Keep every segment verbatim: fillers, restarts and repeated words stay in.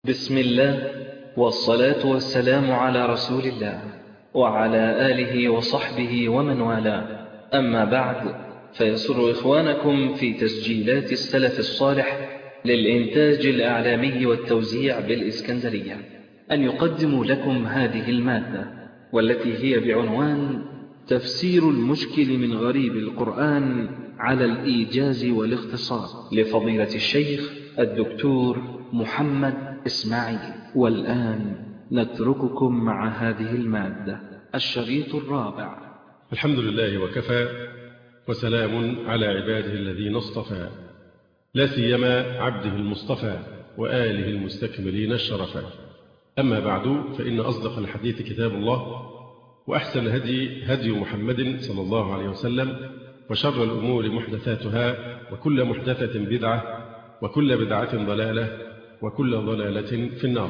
بسم الله والصلاة والسلام على رسول الله وعلى آله وصحبه ومن والاه، أما بعد، فيسر إخوانكم في تسجيلات السلف الصالح للإنتاج الإعلامي والتوزيع بالإسكندرية أن يقدموا لكم هذه المادة، والتي هي بعنوان تفسير المشكل من غريب القرآن على الإيجاز والاختصار لفضيلة الشيخ الدكتور محمد إسماعيل. والآن نترككم مع هذه المادة. الشريط الرابع. الحمد لله وكفى، وسلام على عباده الذين اصطفى، لا سيما عبده المصطفى وآله المستكملين الشرفا. أما بعد، فإن أصدق الحديث كتاب الله، وأحسن الهدي هدي محمد صلى الله عليه وسلم، وشر الأمور محدثاتها، وكل محدثة بدعة، وكل بدعة ضلالة، وكل ضلالة في النار.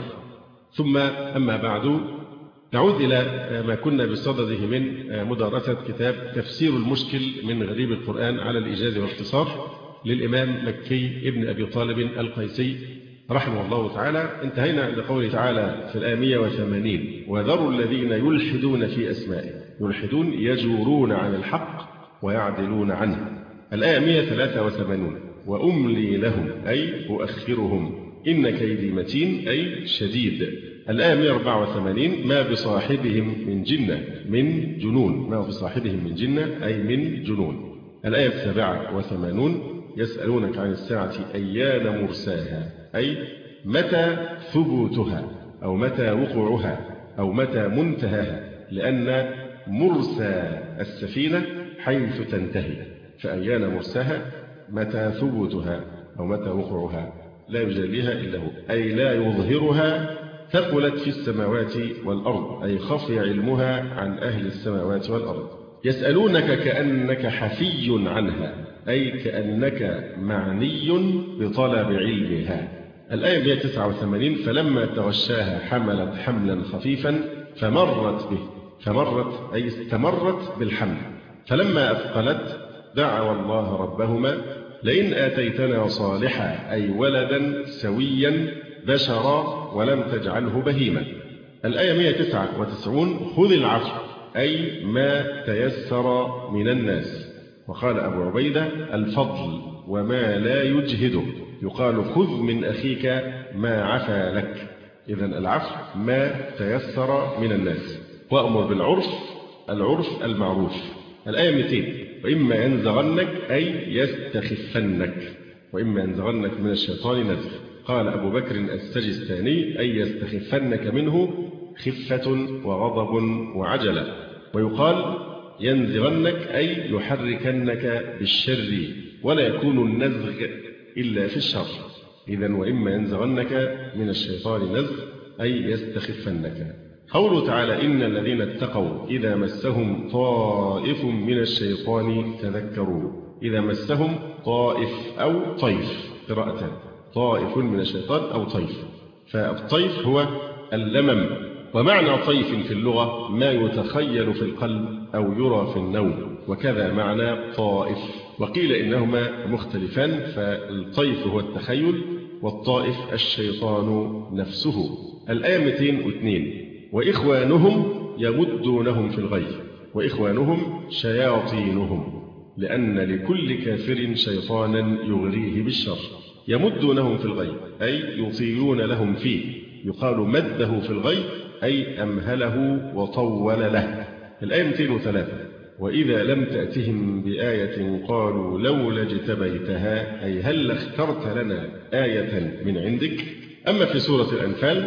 ثم أما بعد، نعود إلى ما كنا بصدده من مدارسة كتاب تفسير المشكل من غريب القرآن على الإيجاز والاختصار للإمام مكي ابن أبي طالب القيسي رحمه الله تعالى. انتهينا عند قوله تعالى في الآية مئة وثمانين: وذروا الذين يلحدون في أسمائه. يلحدون يجورون عن الحق ويعدلون عنه. الآية مئة وثلاثة وثمانين: وأملي لهم أي أؤخرهم إن كيدي متين أي شديد. الآية مئة وأربعة وثمانين: ما بصاحبهم من جنة من جنون. ما بصاحبهم من جنة أي من جنون. الآية السابعة وثمانون: يسألونك عن الساعة أيان مرساها أي متى ثبوتها أو متى وقوعها أو متى منتهاها، لأن مرسى السفينة حيث تنتهي، فأيان مرساها متى ثبوتها أو متى وقوعها لا يجليها إلا هو، أي لا يظهرها. ثقلت في السماوات والأرض أي خفي علمها عن أهل السماوات والأرض. يسألونك كأنك حفي عنها أي كأنك معني بطلب علمها. الآية مئة وتسعة وثمانين: فلما تغشاها حملت حملا خفيفا فمرت به. فمرت أي استمرت بالحمل. فلما أثقلت دعوا الله ربهما لئن آتيتنا صالحا أي ولدا سويا بشرا ولم تجعله بهيما. الآية مئة وتسعة وتسعين: خذ العفو أي ما تيسر من الناس. وقال أبو عبيدة: الفضل وما لا يجهده، يقال خذ من أخيك ما عفا لك. إذن العفو ما تيسر من الناس. وأمر بالعرف، العرف المعروف. الآية مئتين: وإما ينزغنك أي يستخفنك، وإما ينزغنك من الشيطان نزغ. قال أبو بكر السجستاني: أي يستخفنك منه خفة وغضب وعجلة. ويقال ينزغنك أي يحركنك بالشر، ولا يكون النزغ إلا في الشر. إذن وإما ينزغنك من الشيطان نزغ أي يستخفنك. قوله تعالى: إن الذين اتقوا إذا مسهم طائف من الشيطان تذكروا. إذا مسهم طائف أو طيف، قراءتان: طائف من الشيطان أو طيف. فالطيف هو اللمم. ومعنى طيف في اللغة ما يتخيل في القلب أو يرى في النوم، وكذا معنى طائف. وقيل إنهما مختلفان، فالطيف هو التخيل والطائف الشيطان نفسه. الآية مئتين واثنين: وإخوانهم يمدونهم في الغي. وإخوانهم شياطينهم، لأن لكل كافر شيطانا يغريه بالشر. يمدونهم في الغي أي يطيلون لهم فيه. يقال مده في الغي أي أمهله وطول له. الآية مئتين وثلاثة: وإذا لم تأتهم بآية قالوا لولا اجتبيتها أي هل اخترت لنا آية من عندك. أما في سورة الأنفال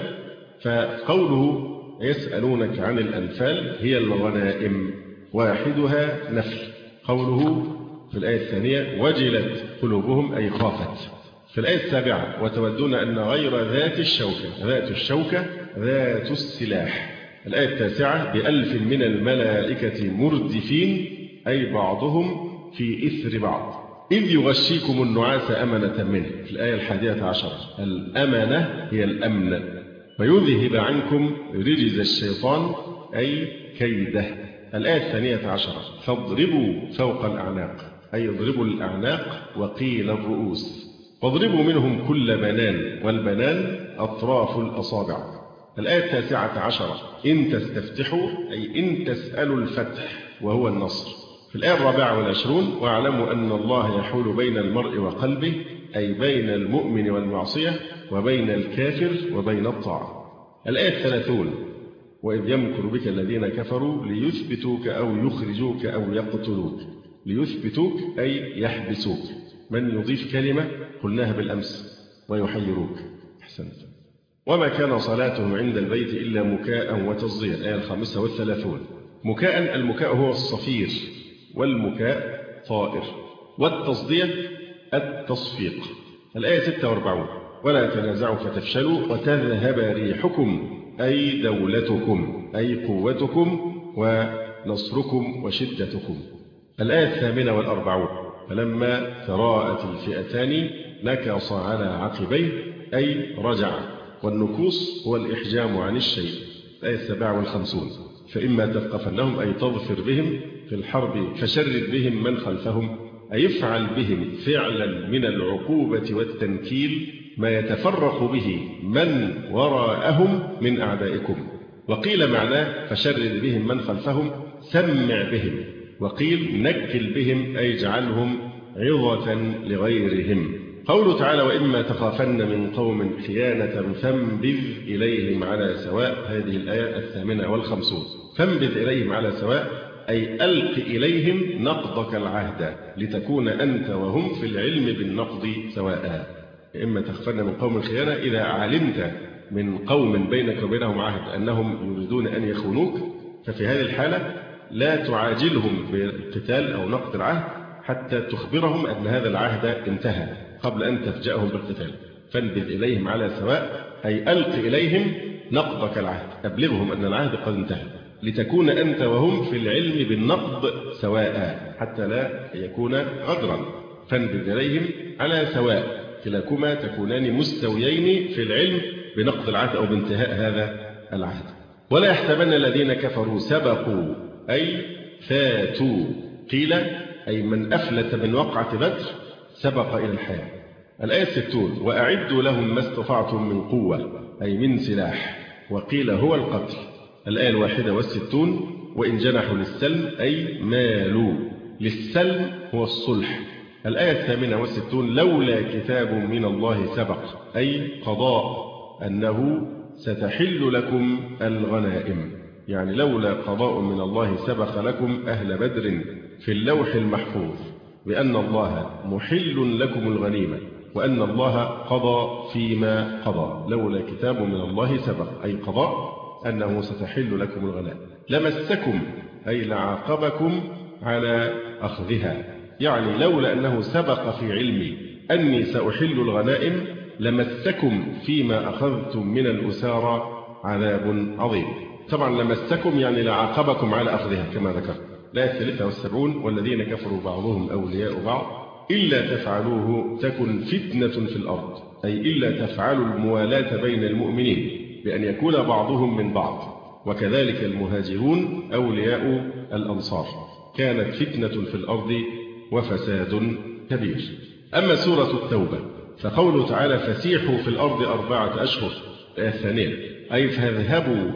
فقوله يسألونك عن الأنفال هي الغنائم، واحدها نفل. قوله في الآية الثانية وجلت قلوبهم أي خافت. في الآية السابعة: وتودون أن غير ذات الشوكة. ذات الشوكة ذات السلاح. الآية التاسعة: بألف من الملائكة مردفين أي بعضهم في إثر بعض. إذ يغشيكم النعاس أمنة منه. في الآية الحادية عشر: الأمنة هي الأمن. ويذهب عنكم رجز الشيطان أي كيده. الآية الثانية عشرة: فاضربوا فوق الأعناق أي اضربوا الأعناق وقيل الرؤوس. واضربوا منهم كل بنان، والبنان أطراف الأصابع. الآية التاسعة عشرة: إن تستفتحوا أي إن تسألوا الفتح وهو النصر. في الآية الرابعة والعشرون: واعلموا أن الله يحول بين المرء وقلبه، أي بين المؤمن والمعصية، وبين الكافر وبين الطاعة. الآية الثلاثون: وإذ يمكر بك الذين كفروا ليثبتوك أو يخرجوك أو يقتلوك. ليثبتوك أي يحبسوك. من يضيف كلمة قلناها بالأمس: ويحيروك. أحسنت. وما كان صلاتهم عند البيت إلا مكاء وتصدية. الآية الخامسة والثلاثون: مكاء، المكاء هو الصفير، والمكاء طائر، والتصدية التصفيق. الآية ستة وأربعون: ولا تنازعوا فتفشلوا وتذهب ريحكم، أي دولتكم، أي قوتكم ونصركم وشدتكم. الآية الثامنة والأربعون: فلما تراءت الفئتان نكص على عقبيه، أي رجع. والنكوص هو الإحجام عن الشيء. الآية السابعة والخمسون: فإما تثقفنهم أي تظفر بهم في الحرب فشرد بهم من خلفهم، أي افعل بهم فعلا من العقوبة والتنكيل ما يتفرق به من وراءهم من أعدائكم. وقيل معناه فشرد بهم من خلفهم سمع بهم، وقيل نكل بهم أي اجعلهم عظة لغيرهم. قوله تعالى: وإما تخافن من قوم خيانة فانبذ إليهم على سواء. هذه الآية الثامنة والخمسون. فانبذ إليهم على سواء أي ألق إليهم نقضك العهد لتكون أنت وهم في العلم بالنقض سواء. إما تخافن من قوم خيانة، إذا علمت من قوم بينك وبينهم عهد أنهم يريدون أن يخونوك، ففي هذه الحالة لا تعاجلهم بالقتال أو نقض العهد حتى تخبرهم أن هذا العهد انتهى قبل أن تفجأهم بالقتال. فانبذ إليهم على سواء أي ألق إليهم نقضك العهد، أبلغهم أن العهد قد انتهى لتكون أنت وهم في العلم بالنقض سواء حتى لا يكون غدرا. فانبذ إليهم على سواء، كلاكما تكونان مستويين في العلم بنقض العهد أو بانتهاء هذا العهد. ولا يحسبن الذين كفروا سبقوا أي فاتوا. قيل أي من أفلت من وقعة بدر سبق إلى الحياة. الآية الستون: وأعدوا لهم ما استطعتم من قوة أي من سلاح. وقيل هو القتل. الآية الواحدة والستون: وإن جنحوا للسلم أي مالوا. للسلم هو الصلح. الآية الثامنة والستون: لولا كتاب من الله سبق أي قضاء أنه ستحل لكم الغنائم، يعني لولا قضاء من الله سبق لكم أهل بدر في اللوح المحفوظ بأن الله محل لكم الغنيمة وأن الله قضى فيما قضى. لولا كتاب من الله سبق أي قضاء أنه ستحل لكم الغنائم. لمسكم أي لعاقبكم على أخذها، يعني لولا أنه سبق في علمي أني سأحل الغنائم لمسكم فيما أخذتم من الأسارى عذاب عظيم. طبعا لمسكم يعني لعاقبكم على أخذها كما ذكر. الآية الثالثة والسبعون: والذين كفروا بعضهم أولياء بعض إلا تفعلوه تكن فتنة في الأرض، أي إلا تفعلوا الموالاة بين المؤمنين بأن يكون بعضهم من بعض، وكذلك المهاجرون أولياء الأنصار، كانت فتنة في الأرض وفساد كبير. أما سورة التوبة فقوله تعالى: فسيحوا في الأرض أربعة أشهر. الآية الثانية: أي فاذهبوا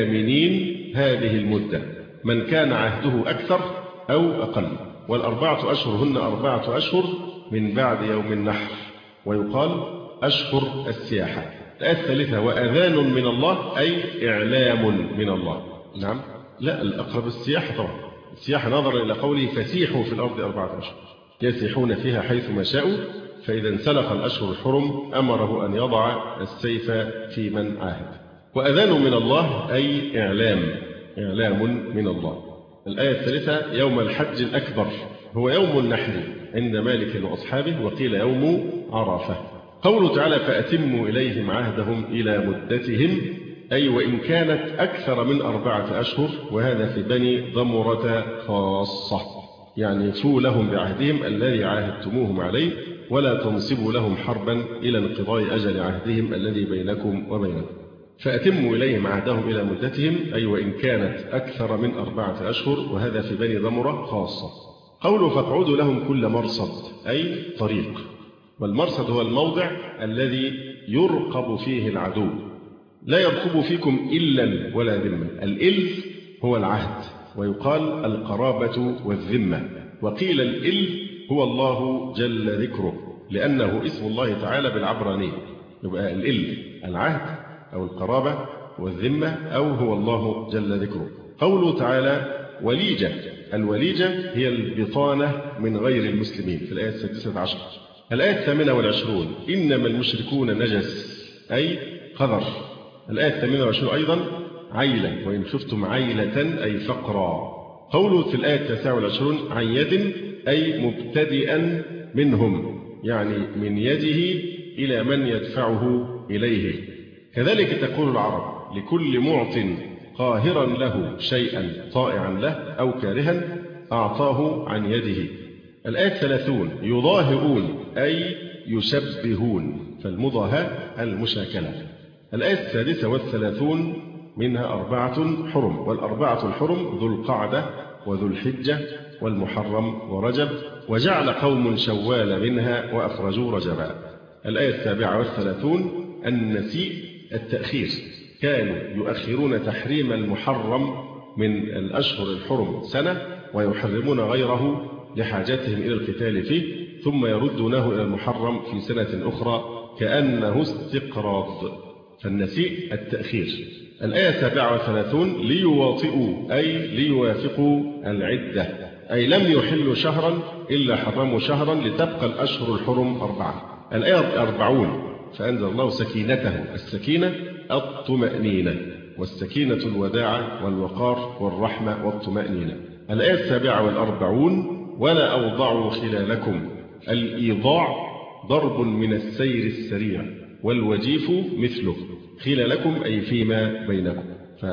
آمنين هذه المدة، من كان عهده أكثر أو أقل. والأربعة أشهر هن أربعة أشهر من بعد يوم النحر، ويقال أشهر السياحة. الآية الثالثة: وأذان من الله أي إعلام من الله. نعم، لا، الأقرب السياحة طبعا. السياحة نظرا إلى قوله فسيحوا في الأرض أربعة أشهر، يسيحون فيها حيث ما شاءوا، فإذا انسلخ الأشهر الحرم أمره أن يضع السيف في من عاهد. وأذان من الله أي إعلام، إعلام من الله. الآية الثالثة: يوم الحج الأكبر هو يوم النحر عند مالك وأصحابه، وقيل يوم عرفة. قوله تعالى: فأتموا إليهم عهدهم إلى مدتهم، أي وإن كانت أكثر من أربعة أشهر، وهذا في بني ضمرة خاصة، يعني فوا لهم بعهدهم الذي عاهدتموهم عليه، ولا تنصبوا لهم حربا إلى انقضاء أجل عهدهم الذي بينكم وبينهم. فأتموا إليهم عهدهم إلى مدتهم، أي وإن كانت أكثر من أربعة أشهر، وهذا في بني ضمرة خاصة. قوله: فاقعدوا لهم كل مرصد أي طريق. والمرصد هو الموضع الذي يرقب فيه العدو. لا يرقب فيكم إلا ولا ذمة. الإل هو العهد، ويقال القرابة والذمة. وقيل الإل هو الله جل ذكره، لأنه اسم الله تعالى بالعبرانية. يبقى الإل العهد أو القرابة والذمة أو هو الله جل ذكره. قوله تعالى وليجة، الوليجة هي البطانة من غير المسلمين في الآية السادسة عشر. الآية الثامنة والعشرون إنما المشركون نجس أي قذر. الآية الثامنة والعشرون أيضا عيلة، وإن خفتم عيلة أي فقرا. قوله في الآية التاسعة والعشرون عن يد أي مبتدئا منهم، يعني من يده إلى من يدفعه إليه. كذلك تقول العرب لكل معط قاهرا له شيئا طائعا له أو كارها أعطاه عن يده. الآية الثلاثون يضاهئون أي يشبهون، فالمضاهاة المشاكلة. الآية السادسة والثلاثون منها أربعة حرم، والأربعة الحرم ذو القعدة وذو الحجة والمحرم ورجب، وجعل قوم شوال منها وأخرجوا رجبا. الآية السابعة والثلاثون النسيء التأخير، كانوا يؤخرون تحريم المحرم من الأشهر الحرم سنة ويحرمون غيره لحاجتهم إلى القتال فيه، ثم يردونه إلى المحرم في سنة أخرى كأنه استقراض، فالنسيء التأخير. الآية السابعة والثلاثون ليواطئوا أي ليوافقوا العدة، أي لم يحلوا شهرا إلا حرموا شهرا لتبقى الأشهر الحرم أربعة. الآية الأربعون فأنزل الله سكينته، السكينة الطمأنينة، والسكينة الوداعة والوقار والرحمة والطمأنينة. الآية السابعة والأربعون ولا أوضعوا خلالكم، الإيضاع ضرب من السير السريع، والوجيف مثله، خلالكم أي فيما بينكم.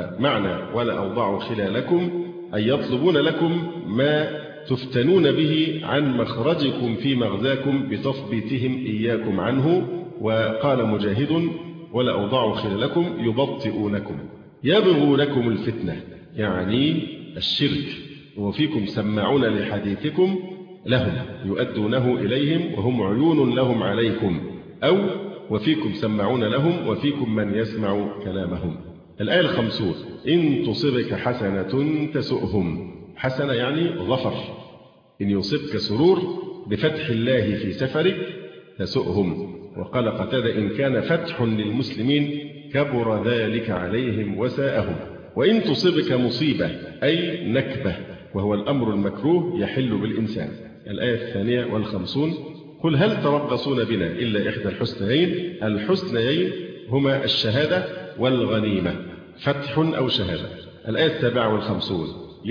فمعنى ولا أوضعوا خلالكم أي يطلبون لكم ما تفتنون به عن مخرجكم في مغزاكم بتثبيتهم إياكم عنه. وقال مجاهد ولا أوضعوا خلالكم يبطئونكم يبغونكم الفتنة، يعني الشرك، وفيكم سماعون لحديثكم لهم يؤدونه إليهم وهم عيون لهم عليكم، أو وفيكم سماعون لهم وفيكم من يسمع كلامهم. الآية الخمسون إن تصبك حسنة تسؤهم، حسنة يعني ظفر، إن يصبك سرور بفتح الله في سفرك تسؤهم. وقال قتادة إن كان فتح للمسلمين كبر ذلك عليهم وساءهم. وإن تصبك مصيبة أي نكبة، وهو الأمر المكروه يحل بالإنسان. الآية الثانية والخمسون قل هل تربصون بنا إلا إحدى الحسنيين، الحسنيين هما الشهادة والغنيمة، فتح أو شهادة. الآية السابعة والخمسون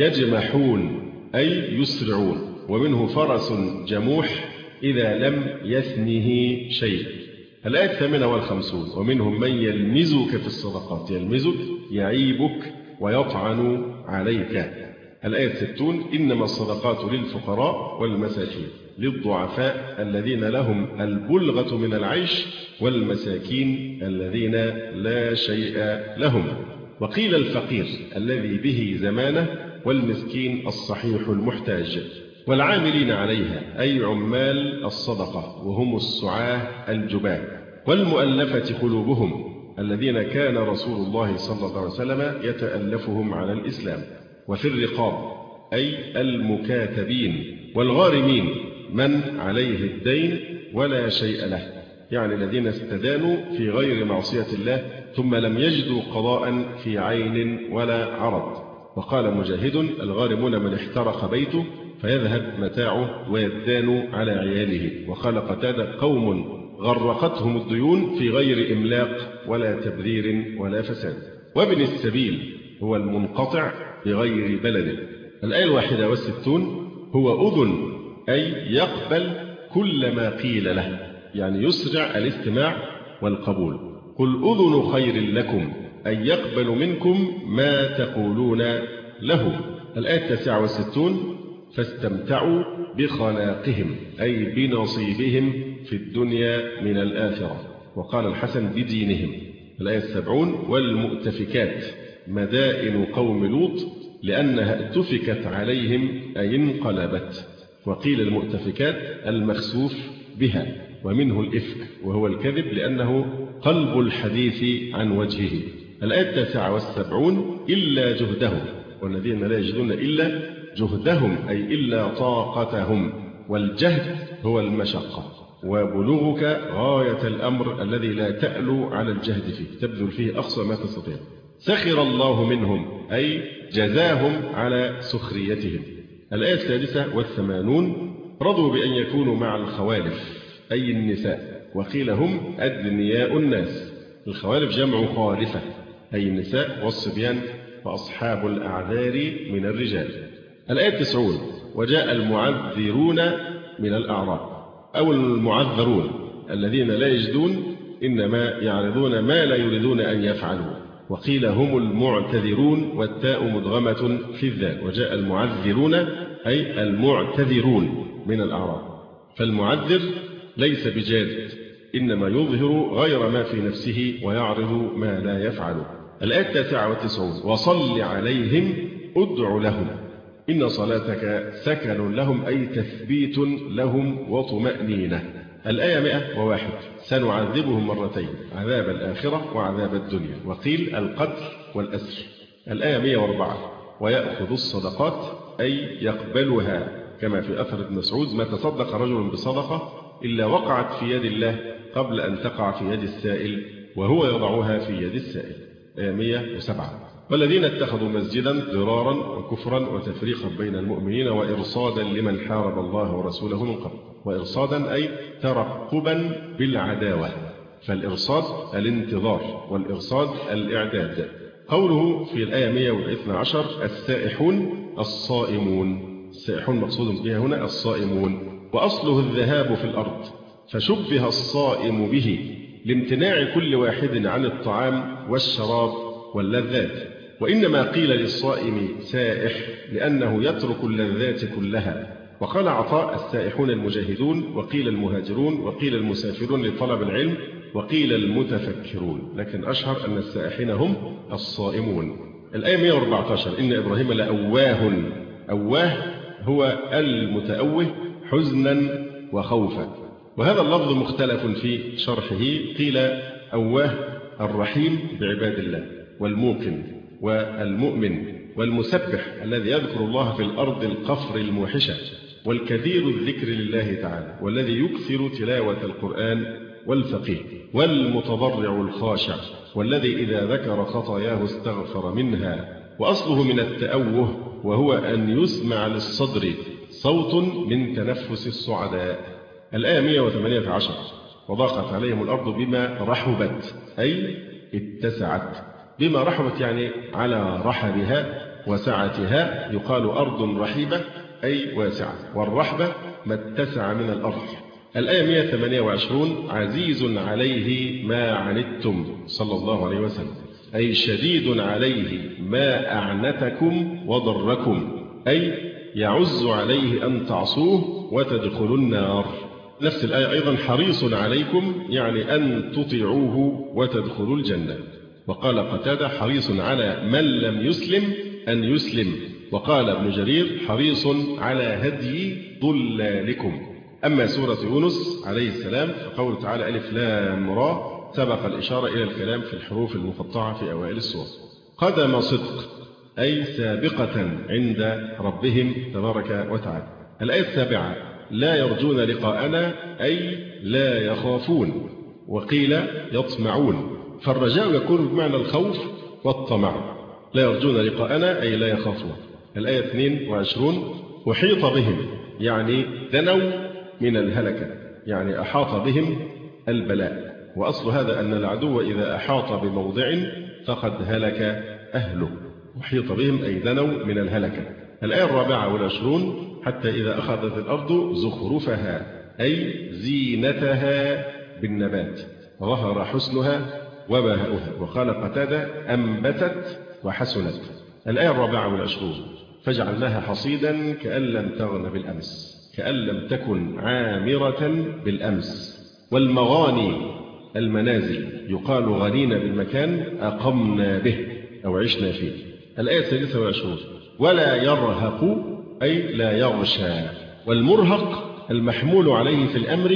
يجمحون أي يسرعون، ومنه فرس جموح إذا لم يثنه شيء. الآية الثامنة والخمسون ومنهم من يلمزك في الصدقات، يلمزك يعيبك ويطعن عليك. الآية الستون إنما الصدقات للفقراء والمساكين للضعفاء الذين لهم البلغة من العيش والمساكين الذين لا شيء لهم. وقيل الفقير الذي به زمانه، والمسكين الصحيح المحتاج، والعاملين عليها أي عمال الصدقة وهم السعاة الجباه، والمؤلفة قلوبهم الذين كان رسول الله صلى الله عليه وسلم يتألفهم على الإسلام، وفي الرقاب أي المكاتبين، والغارمين من عليه الدين ولا شيء له، يعني الذين استدانوا في غير معصية الله ثم لم يجدوا قضاء في عين ولا عرض. وقال مجاهد الغارمون من احترق بيته فيذهب متاعه ويدان على عياله. وقال قتادة قوم غرقتهم الديون في غير إملاق ولا تبذير ولا فساد. وابن السبيل هو المنقطع بغير بلد. الآية الواحدة والستون هو أذن أي يقبل كل ما قيل له، يعني يسرع الاستماع والقبول. قل أذن خير لكم أي يقبل منكم ما تقولون له. الآية التاسعة والستون فاستمتعوا بخلاقهم أي بنصيبهم في الدنيا من الآخرة. وقال الحسن بدينهم. الآية السبعون والمؤتفكات مدائن قوم لوط لأنها اتفكت عليهم أي انقلبت. وقيل المؤتفكات المخسوف بها. ومنه الإفك وهو الكذب لأنه قلب الحديث عن وجهه. الآية التاسعة والسبعون إلا جهدهم، والذين لا يجدون إلا جهدهم أي إلا طاقتهم، والجهد هو المشقة، وبلوغك غاية الأمر الذي لا تألو على الجهد فيه، تبذل فيه أقصى ما تستطيع. سخر الله منهم أي جزاهم على سخريتهم. الآية السادسة والثمانون رضوا بأن يكونوا مع الخوالف أي النساء، وقيل هم أدنياء الناس. الخوالف جمع خالفة أي النساء والصبيان وأصحاب الأعذار من الرجال. الآية التسعون وجاء المعذرون من الأعراب أو المعذرون الذين لا يجدون إنما يعرضون ما لا يريدون أن يفعلوا، وقيل هم المعتذرون والتاء مدغمة في الذال. وجاء المعذرون أي المعتذرون من الأعراب، فالمعذر ليس بجاد إنما يظهر غير ما في نفسه ويعرض ما لا يفعله. الآية التاسعة والتسعون وصل عليهم ادع لهم إن صلاتك سكن لهم أي تثبيت لهم وطمأنينة. الآية مئة وواحد سنعذبهم مرتين عذاب الآخرة وعذاب الدنيا، وقيل القتل والأسر. الآية مئة وأربعة ويأخذ الصدقات أي يقبلها، كما في أثر ابن مسعود ما تصدق رجل بصدقة إلا وقعت في يد الله قبل أن تقع في يد السائل وهو يضعها في يد السائل. آية مئة وسبعة والذين اتخذوا مسجدا ضرارا وكفرا وتفريقا بين المؤمنين وإرصادا لمن حارب الله ورسوله من قبل. وإرصادا أي ترقبا بالعداوة، فالإرصاد الانتظار والإرصاد الإعداد. قوله في الآية مئة واثني عشر السائحون الصائمون، السائحون مقصود بها هنا الصائمون، وأصله الذهاب في الأرض، فشبه الصائم به لامتناع كل واحد عن الطعام والشراب واللذات. وإنما قيل للصائم سائح لأنه يترك اللذات كلها. وقال عطاء السائحون المجاهدون، وقيل المهاجرون، وقيل المسافرون لطلب العلم، وقيل المتفكرون، لكن أشهر أن السائحين هم الصائمون. الآية مئة وأربعة عشر إن إبراهيم لأواه، أواه هو المتأوه حزنا وخوفا، وهذا اللفظ مختلف في شرحه. قيل أواه الرحيم بعباد الله والموقن والمؤمن والمسبح الذي يذكر الله في الأرض القفر الموحشة، والكثير الذكر لله تعالى، والذي يكثر تلاوة القرآن والفقيه، والمتضرع الخاشع، والذي إذا ذكر خطاياه استغفر منها. وأصله من التأوه وهو أن يسمع للصدر صوت من تنفس السعداء. الآية مئة وثمانية عشر وضاقت عليهم الأرض بما رحبت أي اتسعت. بما رحبت يعني على رحبها وسعتها، يقال أرض رحيبة أي واسعة، والرحبة ما اتسع من الأرض. الآية مئة وثمانية وعشرون عزيز عليه ما عنتم صلى الله عليه وسلم أي شديد عليه ما أعنتكم وضركم، أي يعز عليه أن تعصوه وتدخلوا النار. نفس الآية أيضا حريص عليكم يعني أن تطيعوه وتدخلوا الجنة. وقال قتادة حريص على من لم يسلم أن يسلم. وقال ابن جرير حريص على هدي ضلالكم. أما سورة يونس عليه السلام فقوله تعالى ألف لام را سبق الإشارة إلى الكلام في الحروف المقطعة في أوائل السورة. قدم صدق أي سابقة عند ربهم تبارك وتعالى. الآية السابعة لا يرجون لقاءنا أي لا يخافون، وقيل يطمعون، فالرجاء يكون بمعنى الخوف والطمع. لا يرجون لقاءنا أي لا يخافون. الآية اثنين وعشرون أحيط بهم يعني دنوا من الهلكة، يعني أحاط بهم البلاء. وأصل هذا أن العدو إذا أحاط بموضع فقد هلك أهله. أحيط بهم أي دنوا من الهلكة. الآية الرابعة والعشرون حتى إذا أخذت الأرض زخرفها أي زينتها بالنبات ظهر حسنها وبهاؤها. وقال قتادة أنبتت وحسنت. الآية الرابعة والعشرون فجعلناها حصيدا كأن لم تغن بالأمس، كأن لم تكن عامرة بالأمس. والمغاني المنازل يقال غنينا بالمكان أقمنا به أو عشنا فيه. الآية السادسة والعشرون ولا يرهق أي لا يغشى. والمرهق المحمول عليه في الأمر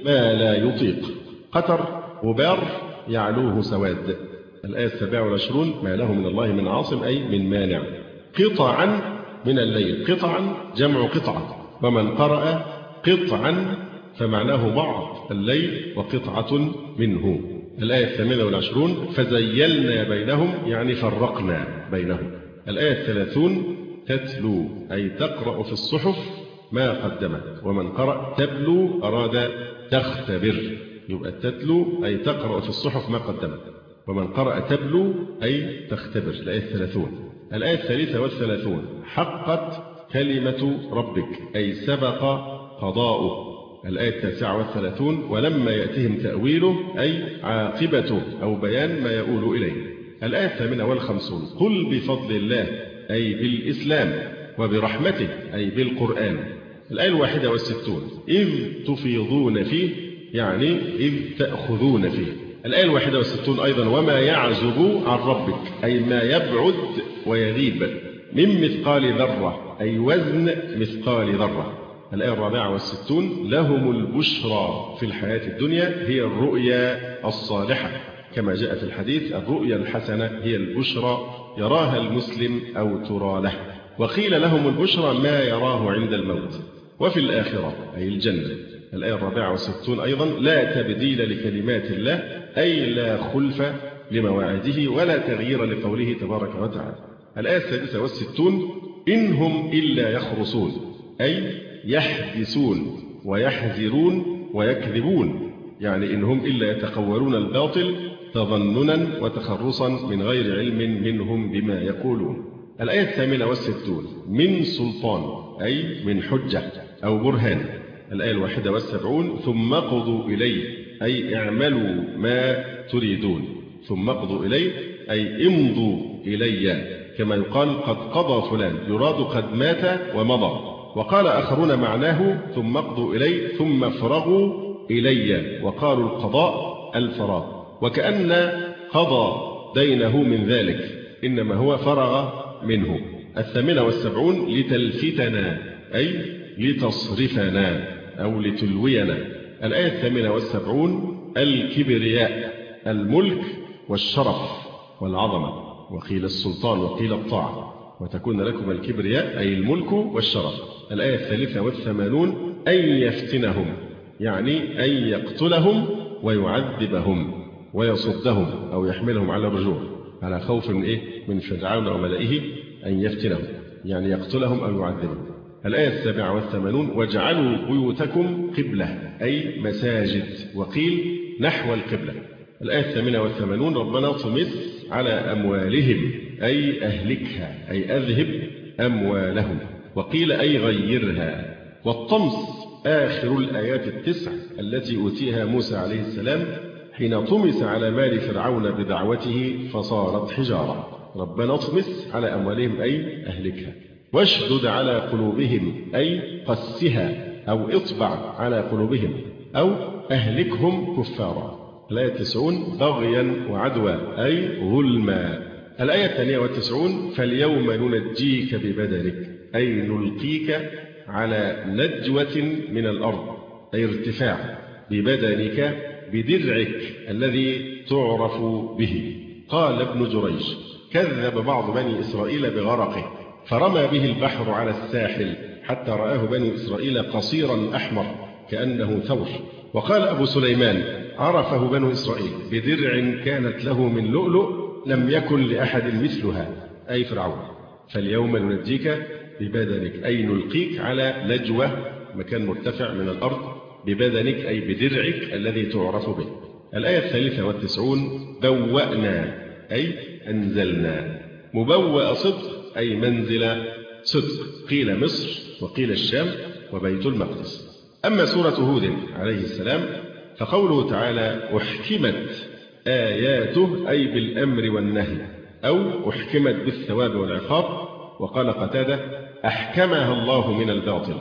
ما لا يطيق. قتر غبار يعلوه سواد. الآية السابعة والعشرون ما له من الله من عاصم أي من مانع. قطعا من الليل. قطعا جمع قطعة، ومن قرأ قطعا فمعناه بعض الليل وقطعة منه. الآية الثامنة والعشرون فزيلنا بينهم يعني فرقنا بينهم. الآية الثلاثون تتلو أي تقرأ في الصحف ما قدمت، ومن قرأ تبلو أراد تختبر، يبقى تتلو أي تقرأ في الصحف ما قدمت، ومن قرأ تبلو أي تختبر. الآية الثلاثون. الآية الثالثة والثلاثون حقت كلمة ربك أي سبق قضاؤه. الآية التاسعة والثلاثون ولما يأتهم تأويله أي عاقبته أو بيان ما يؤول إليه. الآية الثامنة والخمسون قل بفضل الله أي بالإسلام وبرحمته أي بالقرآن. الآية الواحدة والستون إذ تفيضون فيه يعني إذ تأخذون فيه. الآية الواحدة والستون أيضا وما يعزب عن ربك أي ما يبعد ويغيب من مثقال ذرة أي وزن مثقال ذرة. الآية الرابعة والستون لهم البشرى في الحياة الدنيا هي الرؤيا الصالحة، كما جاء في الحديث الرؤيا الحسنة هي البشرى يراها المسلم أو ترى له. وقيل لهم البشرى ما يراه عند الموت وفي الآخرة أي الجنة. الآية الرابعة والستون أيضا لا تبديل لكلمات الله أي لا خلف لمواعيده ولا تغيير لقوله تبارك وتعالى. الآية السادسة والستون إنهم إلا يخرصون أي يحدثون ويحذرون ويكذبون، يعني إنهم إلا يتقولون الباطل تظننا وتخرصا من غير علم منهم بما يقولون. الآية الثامنة والستون من سلطان أي من حجة أو برهان. الآية الواحدة والسبعون ثم قضوا إليه أي اعملوا ما تريدون. ثم قضوا إليه أي امضوا إلي، كما يقال قد قضى فلان يراد قد مات ومضى. وقال آخرون معناه ثم قضوا إليه ثم فرغوا إلي، وقالوا القضاء الفراغ، وكأن قضى دينه من ذلك إنما هو فرغ منه. الثامنة والسبعون لتلفتنا أي لتصرفنا أو لتلوينا. الآية الثامنة والسبعون الكبرياء الملك والشرف والعظمة، وقيل السلطان وقيل الطاعة، وتكون لكم الكبرياء أي الملك والشرف. الآية الثالثة والثمانون أن يفتنهم يعني أن يقتلهم ويعذبهم ويصدهم أو يحملهم على الرجوع على خوف من إيه؟ من فرعون وملئه أن يفتنهم يعني يقتلهم أو يعذبهم. الآية السابعة والثمانون واجعلوا بيوتكم قبلة أي مساجد، وقيل نحو القبلة. الآية الثامنة والثمانون ربنا طمس على أموالهم أي أهلكها أي أذهب أموالهم، وقيل أي غيرها. والطمس آخر الآيات التسع التي أوتيها موسى عليه السلام حين طمس على مال فرعون بدعوته فصارت حجارة. ربنا اطمس على أموالهم أي أهلكها. واشدد على قلوبهم أي قسها أو اطبع على قلوبهم أو أهلكهم كفارا. الآية التسعون بغيا وعدوى أي ظلما. الآية الثانية والتسعون فاليوم ننجيك ببدنك أي نلقيك على نجوة من الأرض أي ارتفاع ببدنك بدرعك الذي تعرف به. قال ابن جريج كذب بعض بني إسرائيل بغرقه فرمى به البحر على الساحل حتى رآه بني إسرائيل قصيرا أحمر كأنه ثور. وقال أبو سليمان عرفه بنو إسرائيل بدرع كانت له من لؤلؤ لم يكن لأحد مثلها أي فرعون. فاليوم ننجيك ببدنك أي نلقيك على نجوة مكان مرتفع من الأرض ببدنك أي بدرعك الذي تعرف به. الآية الثالثة والتسعون بوأنا أي أنزلنا. مبوأ صدق أي منزل صدق، قيل مصر وقيل الشام وبيت المقدس. أما سورة هود عليه السلام فقوله تعالى أحكمت آياته أي بالأمر والنهي أو أحكمت بالثواب والعقاب. وقال قتادة أحكمها الله من الباطل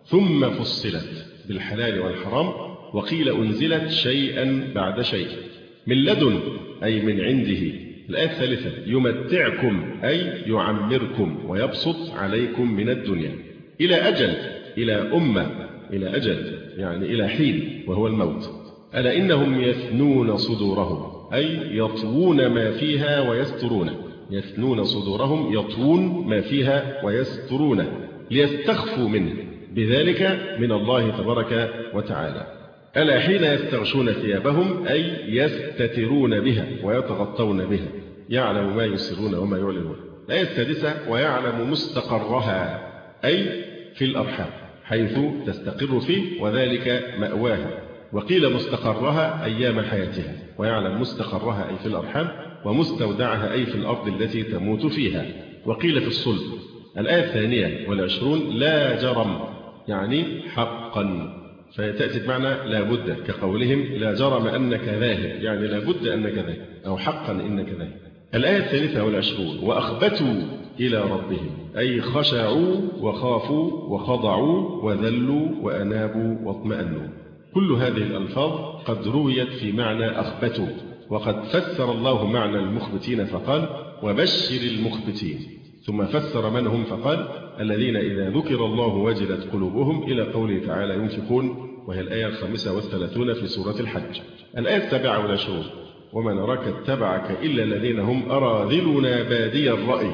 ثم فصلت بالحلال والحرام. وقيل أنزلت شيئا بعد شيء من لدن أي من عنده. الآية الثالثة يمتعكم أي يعمركم ويبسط عليكم من الدنيا إلى أجل إلى أمة إلى أجل، يعني إلى حين وهو الموت. ألا إنهم يثنون صدورهم أي يطوون ما فيها ويسترونه، يثنون صدورهم يطوون ما فيها ويسترونه ليستخفوا منه بذلك من الله تبارك وتعالى. ألا حين يستغشون ثيابهم أي يستترون بها ويتغطون بها، يعلم ما يسرون وما يعلنون. الآية السادسة ويعلم مستقرها أي في الأرحام حيث تستقر فيه وذلك مأواها، وقيل مستقرها أيام حياتها، ويعلم مستقرها أي في الأرحام، ومستودعها أي في الأرض التي تموت فيها، وقيل في الصلب. الآية الثانية والعشرون لا جرم يعني حقا، فتأتي بمعنى لا بد، كقولهم لا جرم أنك ذاهب، يعني لا بد أنك ذاهب أو حقا إنك ذاهب. الآية الثالثة والعشرون وأخبتوا إلى ربهم أي خشعوا وخافوا وخضعوا وذلوا وأنابوا واطمأنوا. كل هذه الألفاظ قد رويت في معنى أخبتوا، وقد فسر الله معنى المخبتين فقال وبشر المخبتين، ثم فسر من هم فقال الذين إذا ذكر الله وجلت قلوبهم إلى قوله تعالى ينفقون، وهي الآية الخامسة والثلاثون في سورة الحج. الآية السابعة والعشرون وما نراك اتبعك إلا الذين هم أراذلنا بادي الرأي،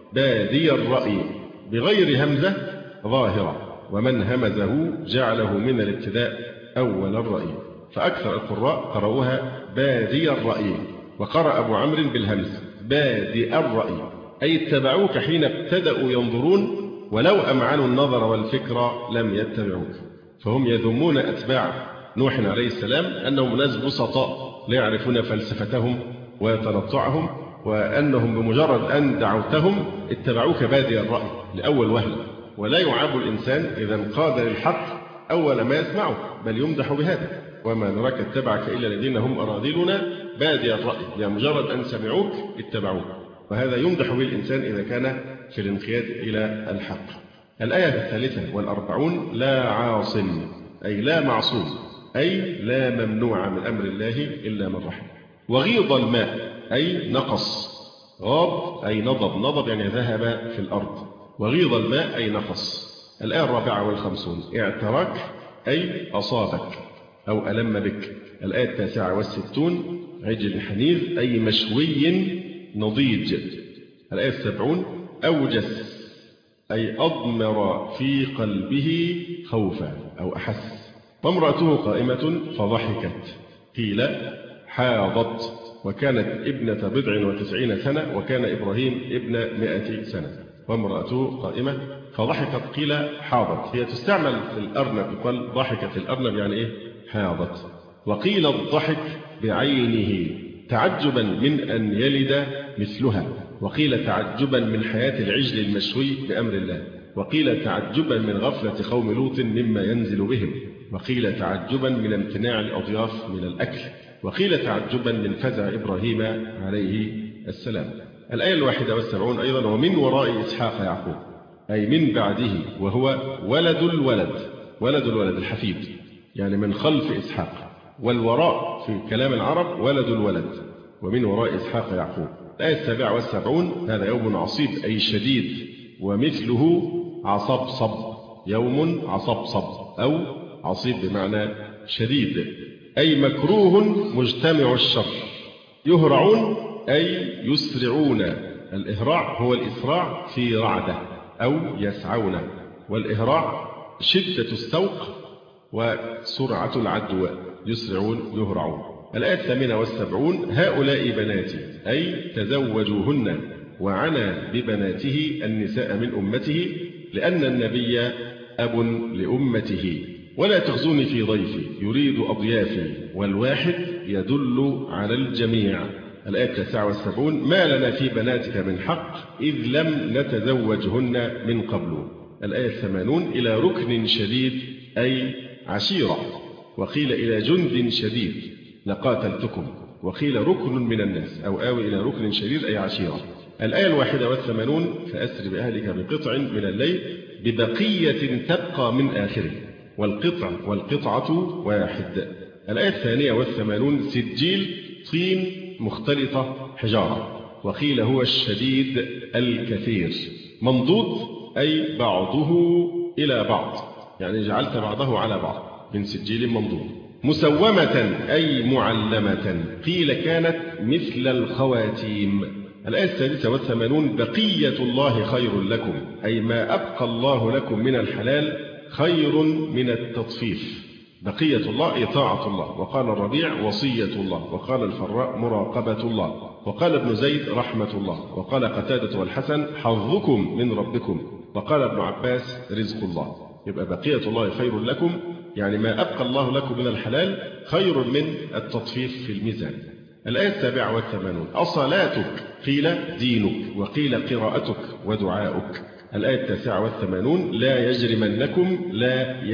بادي الرأي بغير همزة ظاهرة، ومن همزه جعله من الابتداء أول الرأي، فأكثر القراء قرأوها بادي الرأي، وقرأ أبو عمرو بالهمز بادي الرأي أي اتبعوك حين ابتدأوا ينظرون، ولو أمعنوا النظر والفكر لم يتبعوك. فهم يذمون أتباع نوح عليه السلام أنهم ناس بسطاء لا يعرفون فلسفتهم وتنطعهم، وأنهم بمجرد أن دعوتهم اتبعوك بادي الرأي لأول وهلة. ولا يعاب الإنسان إذا انقاد للحق أول ما يسمعه، بل يمدح بهذا وما نراك اتبعك إلا الذين هم أراذلنا بادي الرأي، يعني مجرد أن سمعوك اتبعوك، وهذا يمدح به الإنسان إذا كان في الانقياد إلى الحق. الآية الثالثة والأربعون لا عاصم أي لا معصوم أي لا ممنوع من أمر الله إلا من رحم. وغيض الماء أي نقص، غاض أي نضب، نضب يعني ذهب في الأرض، وغيض الماء أي نقص. الآية الرابعة والخمسون اعتراك أي أصابك أو ألم بك. الآية التاسعة والستون عجل حنيذ أي مشوي نضيج. الآية السبعون أوجس أي أضمر في قلبه خوفا أو أحس. وامرأته قائمة فضحكت، قيل حاضت، وكانت ابنة بضع وتسعين سنة، وكان إبراهيم ابن مائة سنة. وامرأته قائمة فضحكت قيل حاضت، هي تستعمل في الأرنب، يقال ضحكت الأرنب يعني إيه حاضت. وقيل الضحك بعينه تعجبا من أن يلد مثلها، وقيل تعجبا من حياة العجل المشوي بأمر الله، وقيل تعجبا من غفلة قوم لوط مما ينزل بهم، وقيل تعجبا من امتناع الأضياف من الأكل، وقيل تعجبا من فزع إبراهيم عليه السلام. الآية الواحدة والسبعون أيضا ومن وراء إسحاق يعقوب أي من بعده، وهو ولد الولد، ولد الولد الحفيد يعني من خلف إسحاق، والوراء في كلام العرب ولد الولد، ومن وراء إسحاق يعقوب. الآية السابعة والسبعون هذا يوم عصيب أي شديد، ومثله عصبصب، يوم عصبصب أو عصيب بمعنى شديد، أي مكروه مجتمع الشر. يهرعون أي يسرعون، الإهراع هو الإسراع في رعدة أو يسعون، والإهراع شدة السوق وسرعة العدو، يسرعون يهرعون. الآية الثامنة والسبعون هؤلاء بناتي أي تزوجوهن، وعنى ببناته النساء من أمته لأن النبي أب لأمته. ولا تخزوني في ضيفي يريد أضيافي، والواحد يدل على الجميع. الآية التاسعة والسبعون ما لنا في بناتك من حق إذ لم نتزوجهن من قبل. الآية الثمانون إلى ركن شديد أي عشيرة، وقيل إلى جند شديد لقاتلتكم، وقيل ركن من الناس أو آوي إلى ركن شديد أي عشيرة. الآية الواحدة والثمانون فأسر بأهلك بقطع من الليل ببقية تبقى من آخره، والقطع والقطعة واحد. الآية الثانية والثمانون سجيل طين مختلطة حجارة، وقيل هو الشديد الكثير. منضود أي بعضه إلى بعض، يعني جعلت بعضه على بعض من سجيل منضود. مسومة أي معلمة، قيل كانت مثل الخواتيم. الآية السادسة والثمانون: بقية الله خير لكم، أي ما أبقى الله لكم من الحلال خير من التطفيف. بقية الله طاعة الله. وقال الربيع: وصية الله. وقال الفراء: مراقبة الله. وقال ابن زيد: رحمة الله. وقال قتادة والحسن: حظكم من ربكم. وقال ابن عباس: رزق الله. يبقى بقية الله خير لكم، يعني ما أبقى الله لكم من الحلال خير من التطفيف في الميزان. الآية السابعة والثمانون: أصلاتك، قيل دينك، وقيل قراءتك ودعاؤك. الآية التاسعة والثمانون: لا يجرمنكم، لا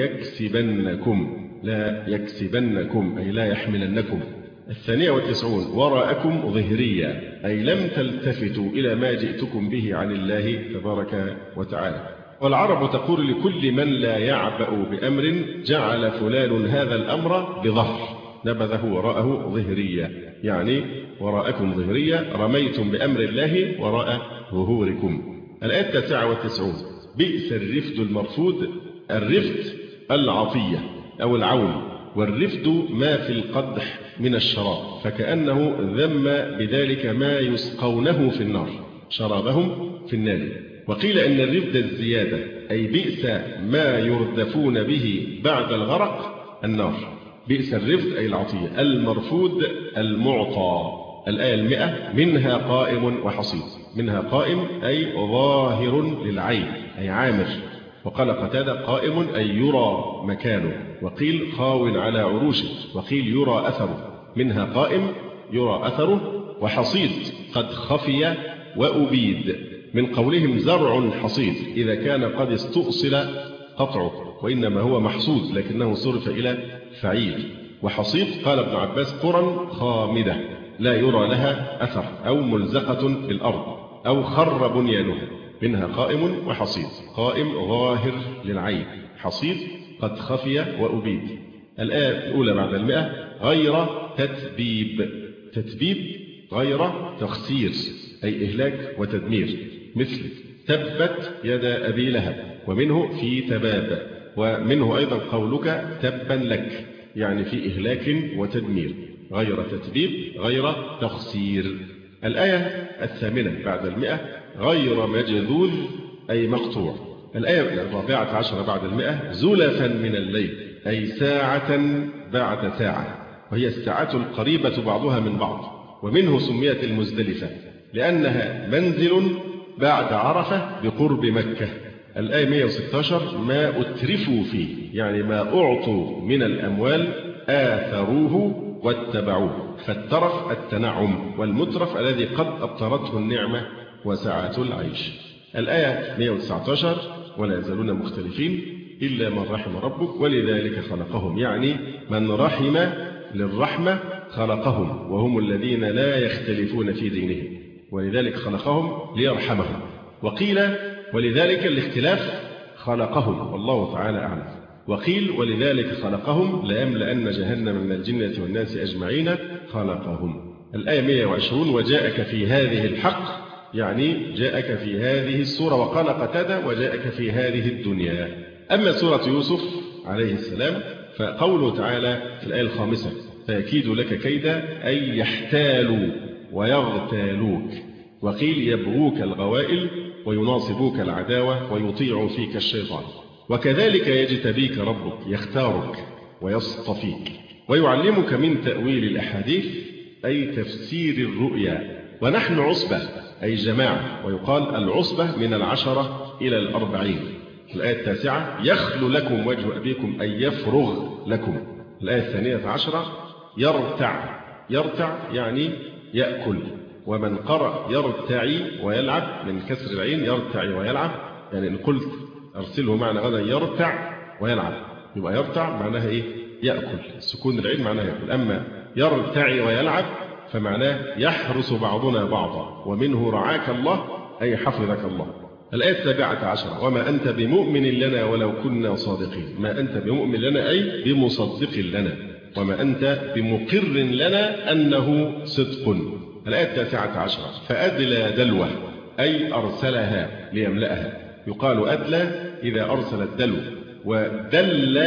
يكسبنكم، لا يكسبنكم أي لا يحملنكم. الثانية والتسعون: وراءكم ظهريا، أي لم تلتفتوا إلى ما جئتكم به عن الله تبارك وتعالى. والعرب تقول لكل من لا يعبأ بأمر: جعل فلان هذا الأمر بظهر، نبذه وراءه ظهريا، يعني وراءكم ظهريا، رميتم بأمر الله وراء ظهوركم. الآية التاسعة والتسعون: بئس الرفد المرفود. الرفد العطية أو العون، والرفد ما في القدح من الشراب، فكأنه ذم بذلك ما يسقونه في النار، شرابهم في النار. وقيل إن الرفد الزيادة، أي بئس ما يردفون به بعد الغرق النار. بئس الرفد أي العطية. المرفود المعطى. الآية المئة: منها قائم وحصيد. منها قائم أي ظاهر للعين، أي عامر. وقال قتادة: قائم أي يرى مكانه. وقيل خاو على عروشه. وقيل يرى أثره. منها قائم يرى أثره. وحصيد قد خفي وأبيد، من قولهم زرع حصيد إذا كان قد استؤصل قطعه، وإنما هو محصود لكنه صرف إلى فعيل. وحصيد قال ابن عباس: قرى خامدة لا يرى لها أثر، أو ملزقة في الأرض، أو خر بنيانها. منها قائم وحصيد. قائم ظاهر للعين، حصيد قد خفي وأبيد. الآية الأولى بعد المئة: غير تتبيب. تتبيب غير تخسير، أي إهلاك وتدمير، مثل تبت يد أبي لهب، ومنه في تباب. ومنه أيضا قولك تبا لك، يعني في إهلاك وتدمير. غير تتبيب غير تخسير. الآية الثامنة بعد المئة: غير مجذوذ أي مقطوع. الآية الرابعة عشر بعد المئة: زلفا من الليل، أي ساعة بعد ساعة، وهي الساعات القريبة بعضها من بعض. ومنه سميت المزدلفة لأنها منزل بعد عرفة بقرب مكة. الآية مئة وستة عشر: ما أترفوا فيه، يعني ما أعطوا من الأموال آثروه واتبعوه. فالترف التنعم، والمترف الذي قد أبطرته النعمة وسعة العيش. الآية مئة وتسعة عشر: ولا يزالون مختلفين إلا من رحم ربك ولذلك خلقهم، يعني من رحم للرحمة خلقهم، وهم الذين لا يختلفون في دينهم، ولذلك خلقهم ليرحمهم. وقيل ولذلك الاختلاف خلقهم، والله تعالى أعلم. وقيل ولذلك خلقهم ليملأن جهنم من الجنة والناس أجمعين خلقهم. الآية مئة وعشرين: وجاءك في هذه الحق، يعني جاءك في هذه السورة. وقال قتادة: وجاءك في هذه الدنيا. أما سورة يوسف عليه السلام فقوله تعالى في الآية الخامسة: فيكيد لك كيدا، أي يحتالوا ويغتالوك. وقيل يبغوك الغوائل ويناصبوك العداوة ويطيعوا فيك الشيطان. وكذلك يجتبيك ربك، يختارك ويصطفيك ويعلمك من تأويل الأحاديث، أي تفسير الرؤيا. ونحن عصبة أي جماعة، ويقال العصبة من العشرة إلى الأربعين. الآية التاسعة: يخل لكم وجه أبيكم، أي يفرغ لكم. الآية الثانية عشرة: يرتع. يرتع يعني يأكل. ومن قرأ يرتعي ويلعب من كسر العين، يرتعي ويلعب، يعني إن قلت أرسله معنى غدا يرتع ويلعب، يبقى يرتع معناها إيه؟ يأكل. سكون العين معناها يأكل. أما يرتعي ويلعب فمعناه يحرس بعضنا بعضا، ومنه رعاك الله أي حفظك الله. الآية السابعة عشرة: وما أنت بمؤمن لنا ولو كنا صادقين. ما أنت بمؤمن لنا أي بمصدق لنا، وما أنت بمقر لنا أنه صدق. الآية التاسعة عشرة: فأدلى دلوه أي أرسلها ليملأها. يقال أدلى إذا أرسل الدلو، ودل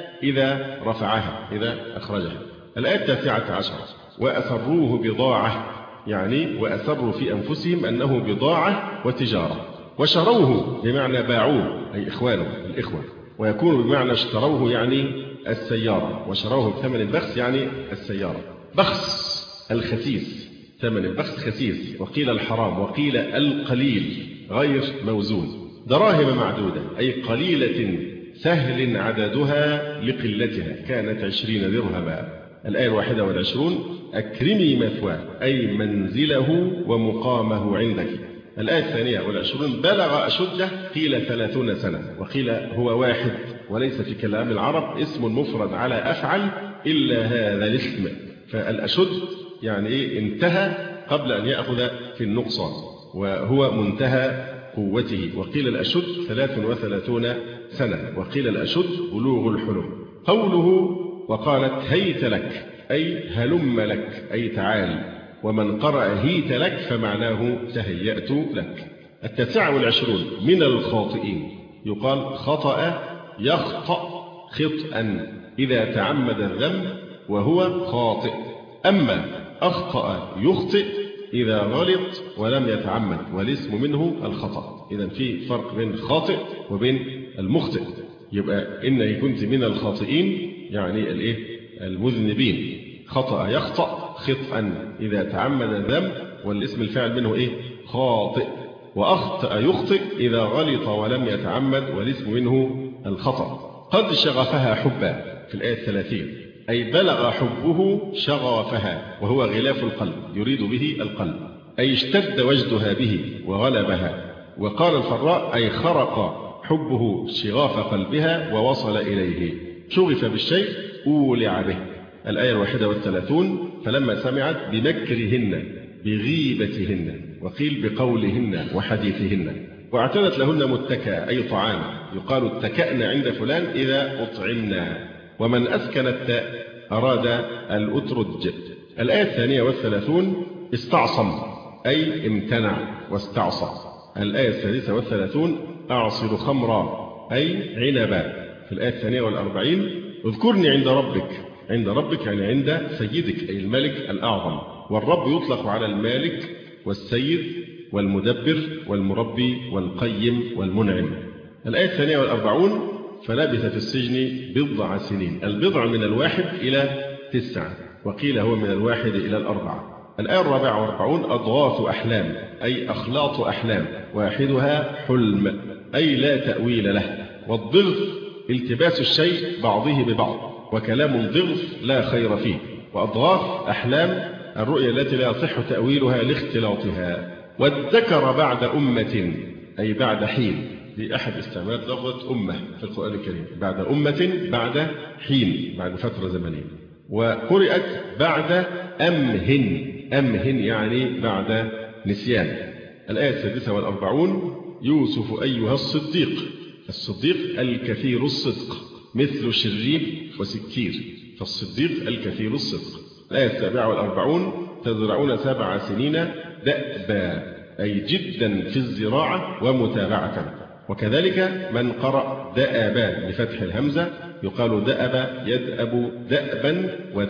إذا رفعها إذا أخرجها. الآية التاسعة عشرة وأسروه بضاعة، يعني وأسروا في أنفسهم أنه بضاعة وتجارة. وشروه بمعنى باعوه أي إخوانه الإخوة، ويكون بمعنى اشتروه يعني السيارة، وشروه بثمن البخس يعني السيارة. بخس الخسيس، ثمن البخس خسيس، وقيل الحرام وقيل القليل غير موزون. دراهم معدودة أي قليلة سهل عددها لقلتها، كانت عشرين درهما. الآية الواحدة والعشرون أكرمي مثواه أي منزله ومقامه عندك. الآية الثانية والعشرون بلغ أشده، قيل ثلاثون سنة، وقيل هو واحد وليس في كلام العرب اسم مفرد على أفعل إلا هذا الاسم. فالأشد يعني إيه؟ انتهى قبل أن يأخذ في النقصان، وهو منتهى قوته. وقيل الأشد ثلاث وثلاثون سنة، وقيل الأشد بلوغ الحلم. قوله وقالت هيت لك أي هلم لك أي تعال، ومن قرأ هيت لك فمعناه تهيأت لك. التاسعة والعشرون من الخاطئين، يقال خطأ يخطأ خطأ إذا تعمد الذنب وهو خاطئ، أما أخطأ يخطئ إذا غلط ولم يتعمد، والاسم منه الخطأ. إذن في فرق بين الخاطئ وبين المخطئ. يبقى إن كنت من الخاطئين يعني الإيه؟ المذنبين. خطأ يخطأ خطأ إذا تعمد الذنب، والاسم الفاعل منه إيه؟ خاطئ. وأخطأ يخطئ إذا غلط ولم يتعمد، والاسم منه الخطأ. قد شغفها حبا في الآية الثلاثين أي بلغ حبه شغفها، وهو غلاف القلب يريد به القلب، أي اشتد وجدها به وغلبها. وقال الفراء أي خرق حبه شغاف قلبها ووصل إليه. شغف بالشيء أولع به. الآية الواحدة والثلاثون فلما سمعت بمكرهن بغيبتهن، وقيل بقولهن وحديثهن. واعتدت لهن متكأ أي طعام، يقال اتكأن عند فلان إذا أطعمنا. ومن أسكن التاء أراد الأترج. الآية الثانية والثلاثون استعصم أي امتنع واستعصى. الآية السادسة والثلاثون أعصر خمرا أي عنبا. في الآية الثانية والأربعين اذكرني عند ربك. عند ربك يعني عند سيدك أي الملك الأعظم، والرب يطلق على المالك والسيد والمدبر والمربي والقيم والمنعم. الآية الثانية والأربعون فلبث في السجن بضع سنين. البضع من الواحد إلى تسعة، وقيل هو من الواحد إلى الأربعة. الآية الرابعة والأربعون أضغاث أحلام أي أخلاط أحلام، واحدها حلم أي لا تأويل له. والضغث التباس الشيء بعضه ببعض، وكلام ضغث لا خير فيه. وأضغاث أحلام الرؤيا التي لا يصح تأويلها لاختلاطها. والذكر بعد أمة أي بعد حين، دي أحد استعمالات لفظة أمة في القرآن الكريم، بعد أمة بعد حين، بعد فترة زمنية. وقرأت بعد أمهن، أمهن يعني بعد نسيان. الآية السادسة والأربعون يوسف أيها الصديق. الصديق الكثير الصدق، مثل شريب وسكير، فالصديق الكثير الصدق. الآية السابعة والأربعون تزرعون سبع سنين دأبا أي جدا في الزراعة ومتابعة. وكذلك من قرأ دأبا بفتح الهمزة يقال دأب يدأب دأبا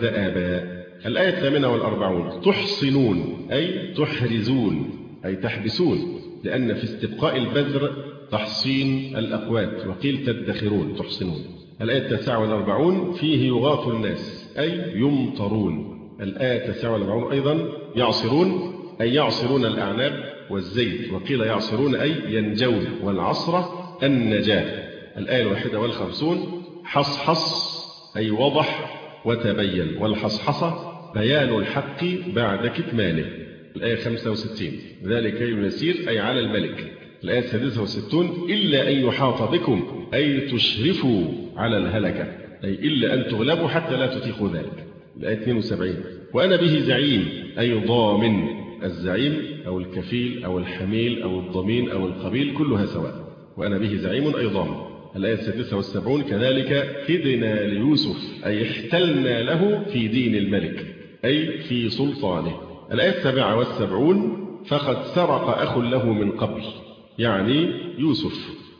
ودأبا. الآية الثامنة والأربعون تحصنون أي تحرزون أي تحبسون، لأن في استبقاء البذر تحصين الأقوات، وقيل تدخرون تحصنون. الآية التاسعة والأربعون فيه يغاث الناس أي يمطرون. الآية التاسعة والأربعون أيضا يعصرون أي يعصرون الأعناب والزيت، وقيل يعصرون أي ينجون، والعصرة النجاة. الآية الواحدة والخمسون حصحص أي وضح وتبين، والحصحصة بيان الحق بعد كتمانه. الآية خمسة وستين ذلك يسير أي على الملك. الآية السادسة والستون إلا أن يحاط بكم أي تشرفوا على الهلكة، أي إلا أن تغلبوا حتى لا تطيقوا ذلك. الآية اثنين وسبعين وأنا به زعيم أي ضامن. الزعيم أو الكفيل أو الحميل أو الضمين أو القبيل كلها سواء، وأنا به زعيم أي ضامن. الآية السادسة والسبعون كذلك كدنا ليوسف أي احتلنا له في دين الملك أي في سلطانه. الآية السابعة والسبعون فقد سرق أخ له من قبل، يعني يوسف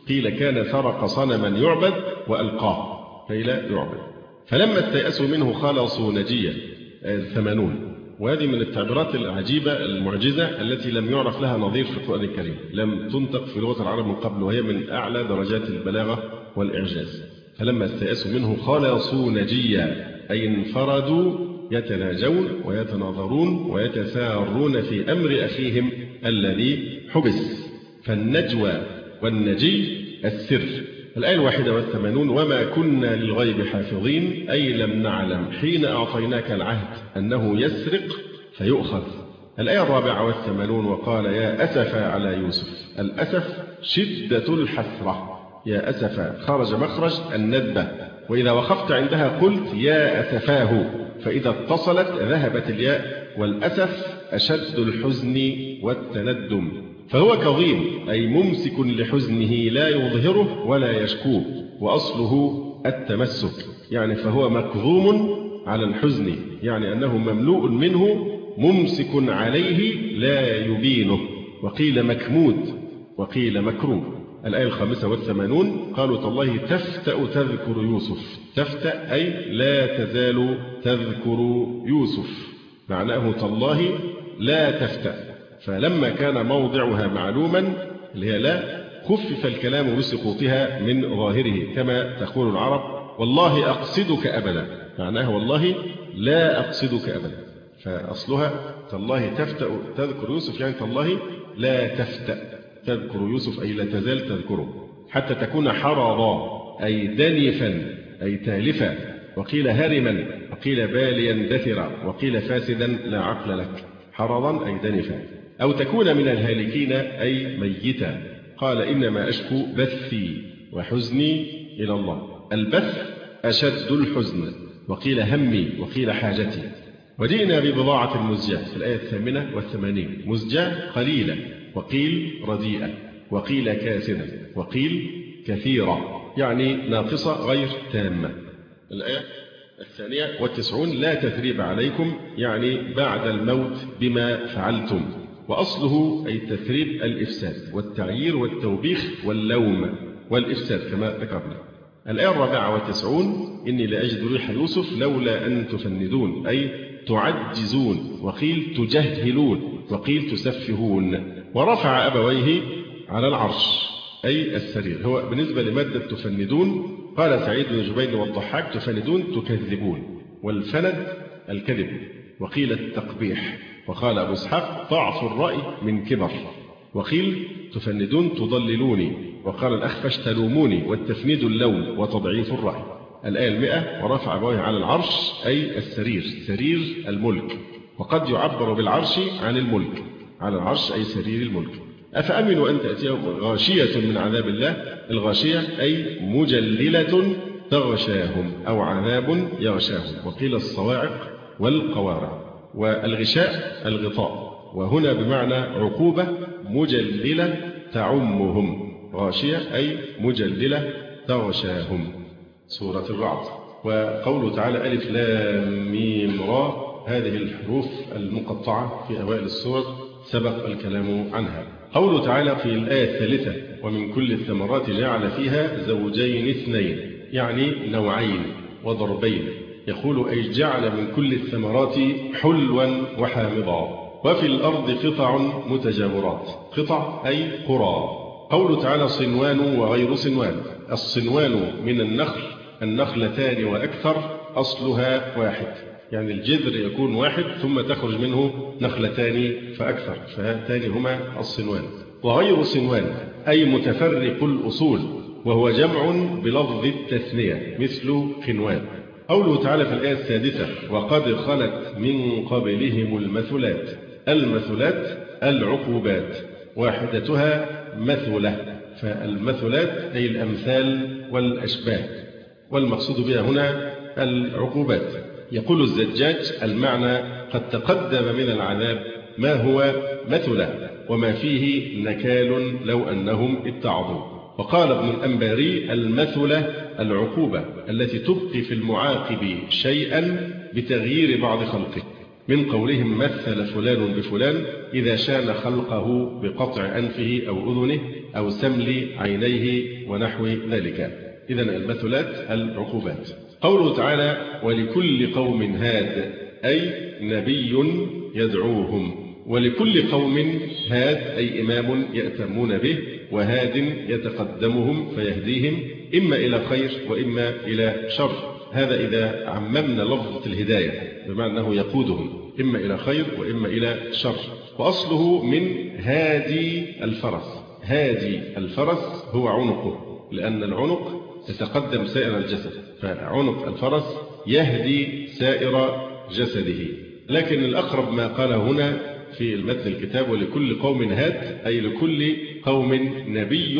قيل كان سرق صنما يعبد وألقاه كي لا يعبد. فلما استيأسوا منه خلصوا نجيا الثمانون. وهذه من التعبيرات العجيبة المعجزة التي لم يعرف لها نظير في القرآن الكريم، لم تنطق في لغة العرب من قبل، وهي من أعلى درجات البلاغة والإعجاز. فلما استيأسوا منه خلصوا نجيا أي انفردوا يتناجون ويتناظرون ويتسارون في أمر أخيهم الذي حبس. فالنجوى والنجي السر. الآية الواحدة والثمانون: وما كنا للغيب حافظين أي لم نعلم حين أعطيناك العهد أنه يسرق فيؤخذ. الآية الرابعة والثمانون: وقال يا أسف على يوسف. الأسف شدة الحسرة، يا أسف خرج مخرج الندبة، وإذا وقفت عندها قلت يا أسفاه، فإذا اتصلت ذهبت الياء، والأسف أشد الحزن والتندم. فهو كظيم أي ممسك لحزنه لا يظهره ولا يشكوه، وأصله التمسك، يعني فهو مكظوم على الحزن، يعني أنه مملوء منه ممسك عليه لا يبينه. وقيل مكمود وقيل مكروه. الآية الخامسة والثمانون: قالوا تالله تفتأ تذكر يوسف. تفتأ أي لا تزال تذكر يوسف، معناه تالله لا تفتأ. فلما كان موضعها معلوما اللي هي لا، خفف الكلام بسقوطها من ظاهره، كما تقول العرب والله أقصدك أبدا، معناها والله لا أقصدك أبدا. فأصلها تالله تفتأ تذكر يوسف، يعني تالله لا تفتأ تذكر يوسف أي لا تزال تذكره، حتى تكون حرضا أي دنفا أي تالفا، وقيل هرما، وقيل باليا دثرا، وقيل فاسدا لا عقل لك. حرضا أي دنفا. أو تكون من الهالكين أي ميتا. قال إنما أشكو بثي وحزني إلى الله. البث أشد الحزن، وقيل همي، وقيل حاجتي. وجئنا ببضاعة مزجاة في الآية الثامنة والثمانين. مزجاة قليلة، وقيل رديئة، وقيل كاسدة، وقيل كثيرة، يعني ناقصة غير تامة. الآية الثانية والتسعون: لا تثريب عليكم، يعني بعد الموت بما فعلتم. وأصله أي التثريب الإفساد والتعيير والتوبيخ واللوم والإفساد كما ذكرنا. الآية الرابعة والتسعون: إني لأجد ريح يوسف لولا أن تفندون أي تعجزون، وقيل تجهلون، وقيل تسفهون. ورفع أبويه على العرش أي السرير. هو بالنسبة لمادة تفندون قال سعيد بن جبير والضحاك: تفندون تكذبون، والفند الكذب، وقيل التقبيح. وقال أبو إسحاق: ضعف الرأي من كبر. وقيل تفندون تضللوني. وقال الأخفش: تلوموني، والتفنيد اللوم وتضعيف الرأي. الآية المئة: ورفع أبويه على العرش أي السرير، سرير الملك. وقد يعبر بالعرش عن الملك، على العرش أي سرير الملك. أفأمنوا أن تأتيهم غاشية من عذاب الله. الغاشية أي مجللة تغشاهم، أو عذاب يغشاهم. وقيل الصواعق والقوارع. والغشاء الغطاء، وهنا بمعنى عقوبة مجللة تعمهم. غاشية أي مجللة تغشاهم. سورة الرعد. وقوله تعالى ألف لام ميم را، هذه الحروف المقطعة في أوائل السور سبق الكلام عنها. قوله تعالى في الآية الثالثة: ومن كل الثمرات جعل فيها زوجين اثنين، يعني نوعين وضربين. يقول أي جعل من كل الثمرات حلوا وحامضا. وفي الأرض قطع متجاورات. قطع أي قرى. قوله تعالى صنوان وغير صنوان. الصنوان من النخل، النخلتان وأكثر، أصلها واحد، يعني الجذر يكون واحد ثم تخرج منه نخلتان فأكثر، فهاتان هما الصنوان. وغير صنوان أي متفرق الأصول، وهو جمع بلفظ التثنية مثل قنوان. قوله تعالى في الآية السادسة: وقد خلت من قبلهم المثلات. المثلات العقوبات، واحدتها مثلة، فالمثلات أي الأمثال والأشباه، والمقصود بها هنا العقوبات. يقول الزجاج: المعنى قد تقدم من العذاب ما هو مثلة، وما فيه نكال لو أنهم اتعظوا. وقال ابن الأنباري: المثلة العقوبة التي تبقي في المعاقب شيئا بتغيير بعض خلقه، من قولهم مثل فلان بفلان إذا شان خلقه بقطع أنفه أو أذنه أو سمل عينيه ونحو ذلك. إذن المثلات العقوبات. قوله تعالى ولكل قوم هاد أي نبي يدعوهم، ولكل قوم هاد أي إمام يأتمون به، وهاد يتقدمهم فيهديهم إما إلى خير وإما إلى شر. هذا إذا عممنا لفظة الهداية، بمعنى أنه يقودهم إما إلى خير وإما إلى شر. وأصله من هادي الفرس. هادي الفرس هو عنقه، لأن العنق يتقدم سائر الجسد، فعنق الفرس يهدي سائر جسده. لكن الأقرب ما قال هنا في المتن الكتاب ولكل قوم هاد أي لكل قوم نبي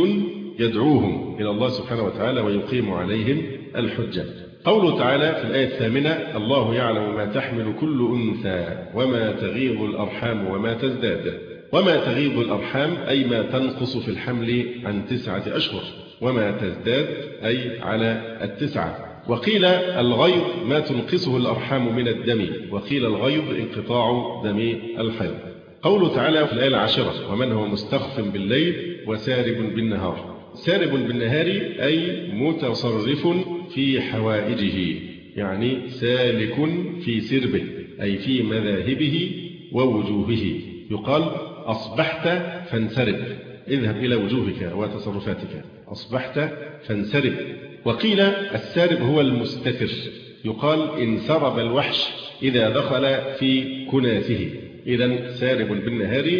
يدعوهم إلى الله سبحانه وتعالى ويقيم عليهم الحجة. قوله تعالى في الآية الثامنة الله يعلم ما تحمل كل أنثى وما تغيض الأرحام وما تزداد. وما تغيض الأرحام أي ما تنقص في الحمل عن تسعة أشهر، وما تزداد أي على التسعة. وقيل الغيض ما تنقصه الأرحام من الدم، وقيل الغيض انقطاع دم الحيض. قوله تعالى في الآية العاشرة ومن هو مستخف بالليل وسارب بالنهار. سارب بالنهار أي متصرف في حوائجه، يعني سالك في سربه أي في مذاهبه ووجوهه. يقال أصبحت فانسرب، اذهب إلى وجوهك وتصرفاتك، أصبحت فانسرب. وقيل السارب هو المستتر، يقال انسرب الوحش إذا دخل في كناثه. إذن سارب بالنهار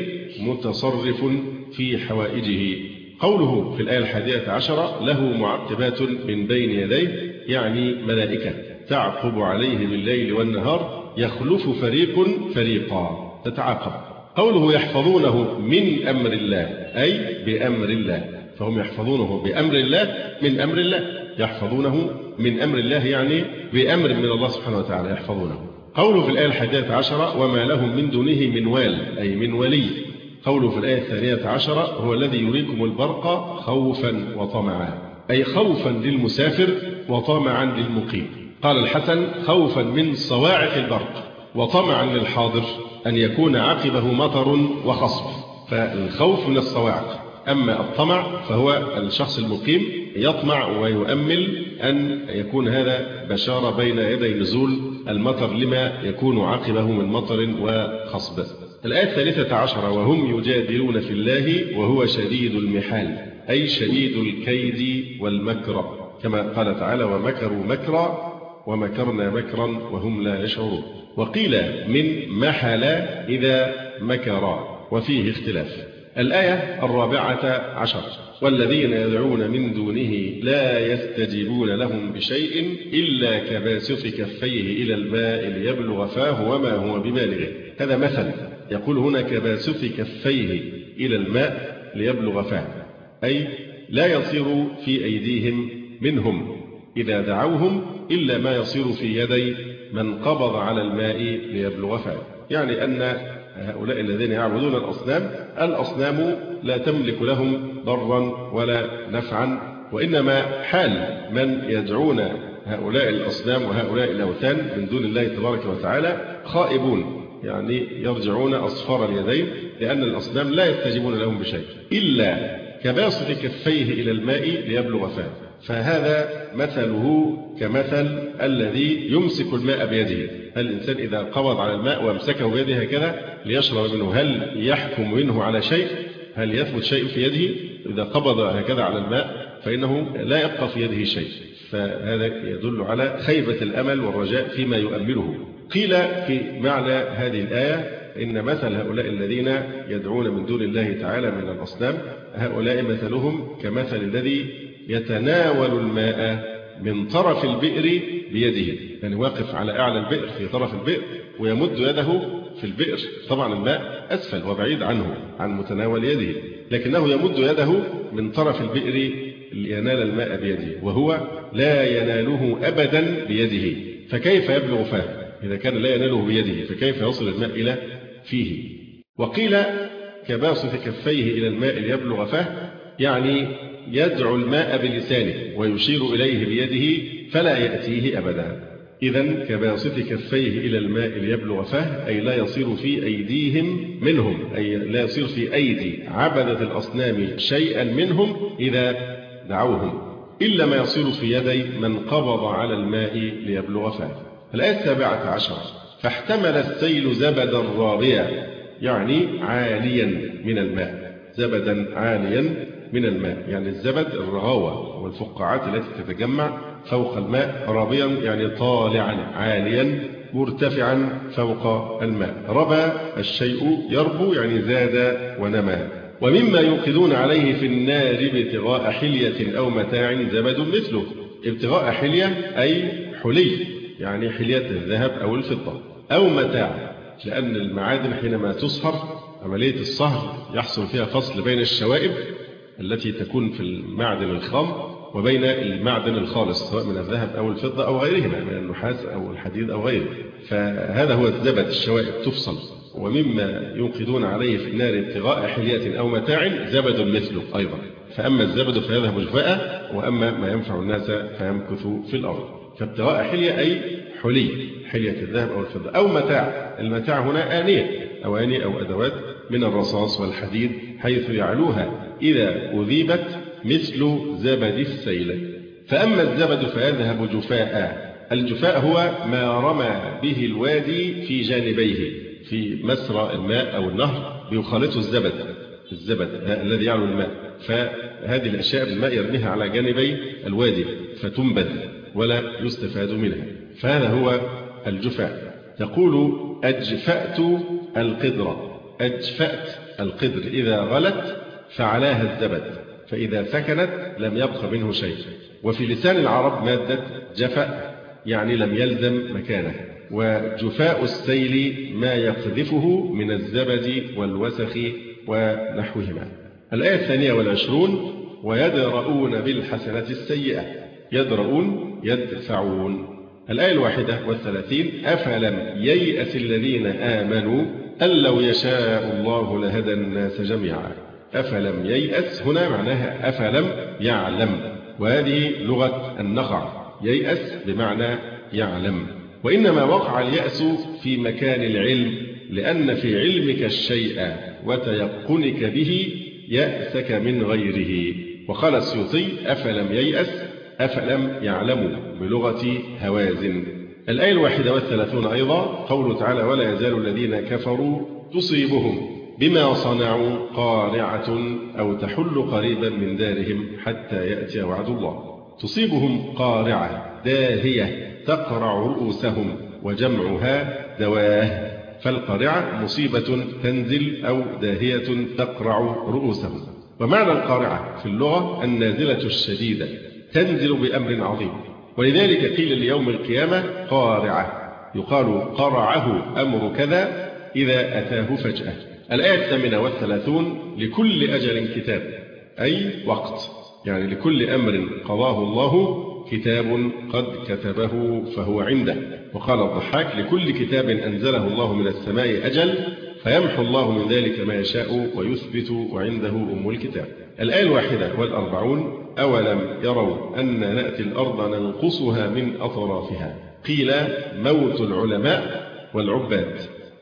متصرف في حوائجه. قوله في الآية الحادية عشرة له معقبات من بين يديه يعني ملائكة تعقب عليه بالليل والنهار يخلف فريق فريقا تتعاقب. قوله يحفظونه من أمر الله أي بأمر الله، فهم يحفظونه بأمر الله من أمر الله، يحفظونه من أمر الله يعني بأمر من الله سبحانه وتعالى يحفظونه. قوله في الآية الحادية عشرة وما لهم من دونه من وال أي من ولي. قوله في الآية الثانية عشرة هو الذي يريكم البرق خوفا وطمعا أي خوفا للمسافر وطمعا للمقيم. قال الحسن خوفا من صواعق البرق، وطمعا للحاضر أن يكون عقبه مطر وخصف، فالخوف من الصواعق. أما الطمع فهو الشخص المقيم يطمع ويؤمل أن يكون هذا بشارة بين يدي نزول المطر لما يكون عقبه من مطر وخصب. الآية الثالثة عشرة وهم يجادلون في الله وهو شديد المحال أي شديد الكيد والمكر، كما قال تعالى ومكروا مكرا ومكرنا مكرا وهم لا يشعرون. وقيل من محل إذا مكرا وفيه اختلاف. الآية الرابعة عشر والذين يدعون من دونه لا يستجيبون لهم بشيء إلا كباسط كفيه إلى الماء ليبلغ فاه وما هو ببالغه. هذا مثل يقول هنا كباسط كفيه إلى الماء ليبلغ فاه أي لا يصير في أيديهم منهم إذا دعوهم إلا ما يصير في يدي من قبض على الماء ليبلغ فاه. يعني أن هؤلاء الذين يعبدون الأصنام الأصنام لا تملك لهم ضرا ولا نفعا، وإنما حال من يدعون هؤلاء الأصنام وهؤلاء الأوثان من دون الله تبارك وتعالى خائبون، يعني يرجعون أصفار اليدين، لأن الأصنام لا يستجيبون لهم بشيء إلا كباسط كفيه إلى الماء ليبلغ فاه. فهذا مثله كمثل الذي يمسك الماء بيده. الإنسان إذا قبض على الماء وامسكه بيده هكذا ليشرب منه هل يحكم منه على شيء؟ هل يثبت شيء في يده؟ إذا قبض هكذا على الماء فإنه لا يبقى في يده شيء، فهذا يدل على خيبة الأمل والرجاء فيما يؤمله. قيل في معنى هذه الآية إن مثل هؤلاء الذين يدعون من دون الله تعالى من الأصنام هؤلاء مثلهم كمثل الذي يتناول الماء من طرف البئر بيده، يعني واقف على أعلى البئر في طرف البئر ويمد يده في البئر، طبعا الماء أسفل وبعيد عنه عن متناول يده، لكنه يمد يده من طرف البئر لينال الماء بيده وهو لا يناله أبدا بيده، فكيف يبلغ فاه إذا كان لا يناله بيده؟ فكيف يصل الماء إلى فيه؟ وقيل كباسط كفيه إلى الماء ليبلغ فاه يعني يدعو الماء بلسانه ويشير إليه بيده فلا يأتيه أبدا. إذن كباسط كفيه إلى الماء ليبلغ فاه، أي لا يصير في أيديهم منهم، أي لا يصير في أيدي عبدة الأصنام شيئا منهم إذا دعوهم، إلا ما يصير في يدي من قبض على الماء ليبلغ فاه. الآية السابعة عشر: فاحتمل السيل زبدا رابيا، يعني عاليا من الماء، زبدا عاليا من الماء، يعني الزبد الرغاوة والفقاعات التي تتجمع فوق الماء، رابيا يعني طالعا عاليا مرتفعا فوق الماء. ربى الشيء يربو يعني زاد ونمى. ومما يوقدون عليه في النار ابتغاء حلية أو متاع زبد مثله. ابتغاء حلية أي حلي، يعني حلية الذهب أو الفضة، أو متاع، لأن المعادن حينما تصهر عملية الصهر يحصل فيها فصل بين الشوائب التي تكون في المعدن الخام وبين المعدن الخالص، سواء من الذهب أو الفضة أو غيرهما من النحاس أو الحديد أو غيره، فهذا هو الزبد، الشوائب تفصل. ومما يوقدون عليه في النار ابتغاء حلية أو متاع زبد مثله أيضا. فأما الزبد فيذهب جفاء، وأما ما ينفع الناس فيمكث في الأرض. فابتغاء حلية أي حلي، حلية الذهب أو الفضة، أو متاع. المتاع هنا آنية، أواني أو أدوات من الرصاص والحديد، حيث يعلوها إذا أذيبت مثل زبد السيل. فأما الزبد فيذهب جفاء. الجفاء هو ما رمى به الوادي في جانبيه، في مسرى الماء أو النهر بيخالطه الزبد، الزبد الذي يعلو الماء، فهذه الأشياء بالماء يرميها على جانبي الوادي فتنبذ ولا يستفاد منها، فهذا هو الجفاء. تقول أجفأت القدر، أجفأت القدر إذا غلت فعلاها الزبد، فإذا سكنت لم يبق منه شيء. وفي لسان العرب مادة جفأ يعني لم يلزم مكانه. وجفاء السيل ما يقذفه من الزبد والوسخ ونحوهما. الآية الثانية والعشرون: ويدرؤون بالحسنة السيئة. يدرؤون يدفعون. الآية الواحدة والثلاثين: أفلم ييأس الذين آمنوا أن لو يشاء الله لهدى الناس جميعا. أفلم ييأس هنا معناها أفلم يعلم، وهذه لغة النخع، ييأس بمعنى يعلم. وإنما وقع اليأس في مكان العلم، لأن في علمك الشيء وتيقنك به يأسك من غيره. وقال السيوطي: أفلم ييأس أفلم يعلموا، بلغة هوازن. الآية الواحدة والثلاثون أيضا قوله تعالى: ولا يزال الذين كفروا تصيبهم بما صنعوا قارعة أو تحل قريبا من دارهم حتى يأتي وعد الله. تصيبهم قارعة داهية تقرع رؤوسهم، وجمعها دواه. فالقارعة مصيبة تنزل أو داهية تقرع رؤوسهم. ومعنى القارعة في اللغة النازلة الشديدة، تنزل بأمر عظيم. ولذلك قيل ليوم القيامة قارعة، يقال قرعه أمر كذا إذا أتاه فجأة. الآية الثامنة والثلاثون: لكل أجل كتاب، أي وقت، يعني لكل أمر قضاه الله كتاب قد كتبه فهو عنده. وقال الضحاك: لكل كتاب أنزله الله من السماء أجل فيمحو الله من ذلك ما يشاء ويثبت وعنده أم الكتاب. الآية الواحدة والأربعون: أولم يروا أن نأتي الأرض ننقصها من أطرافها. قيل موت العلماء والعباد،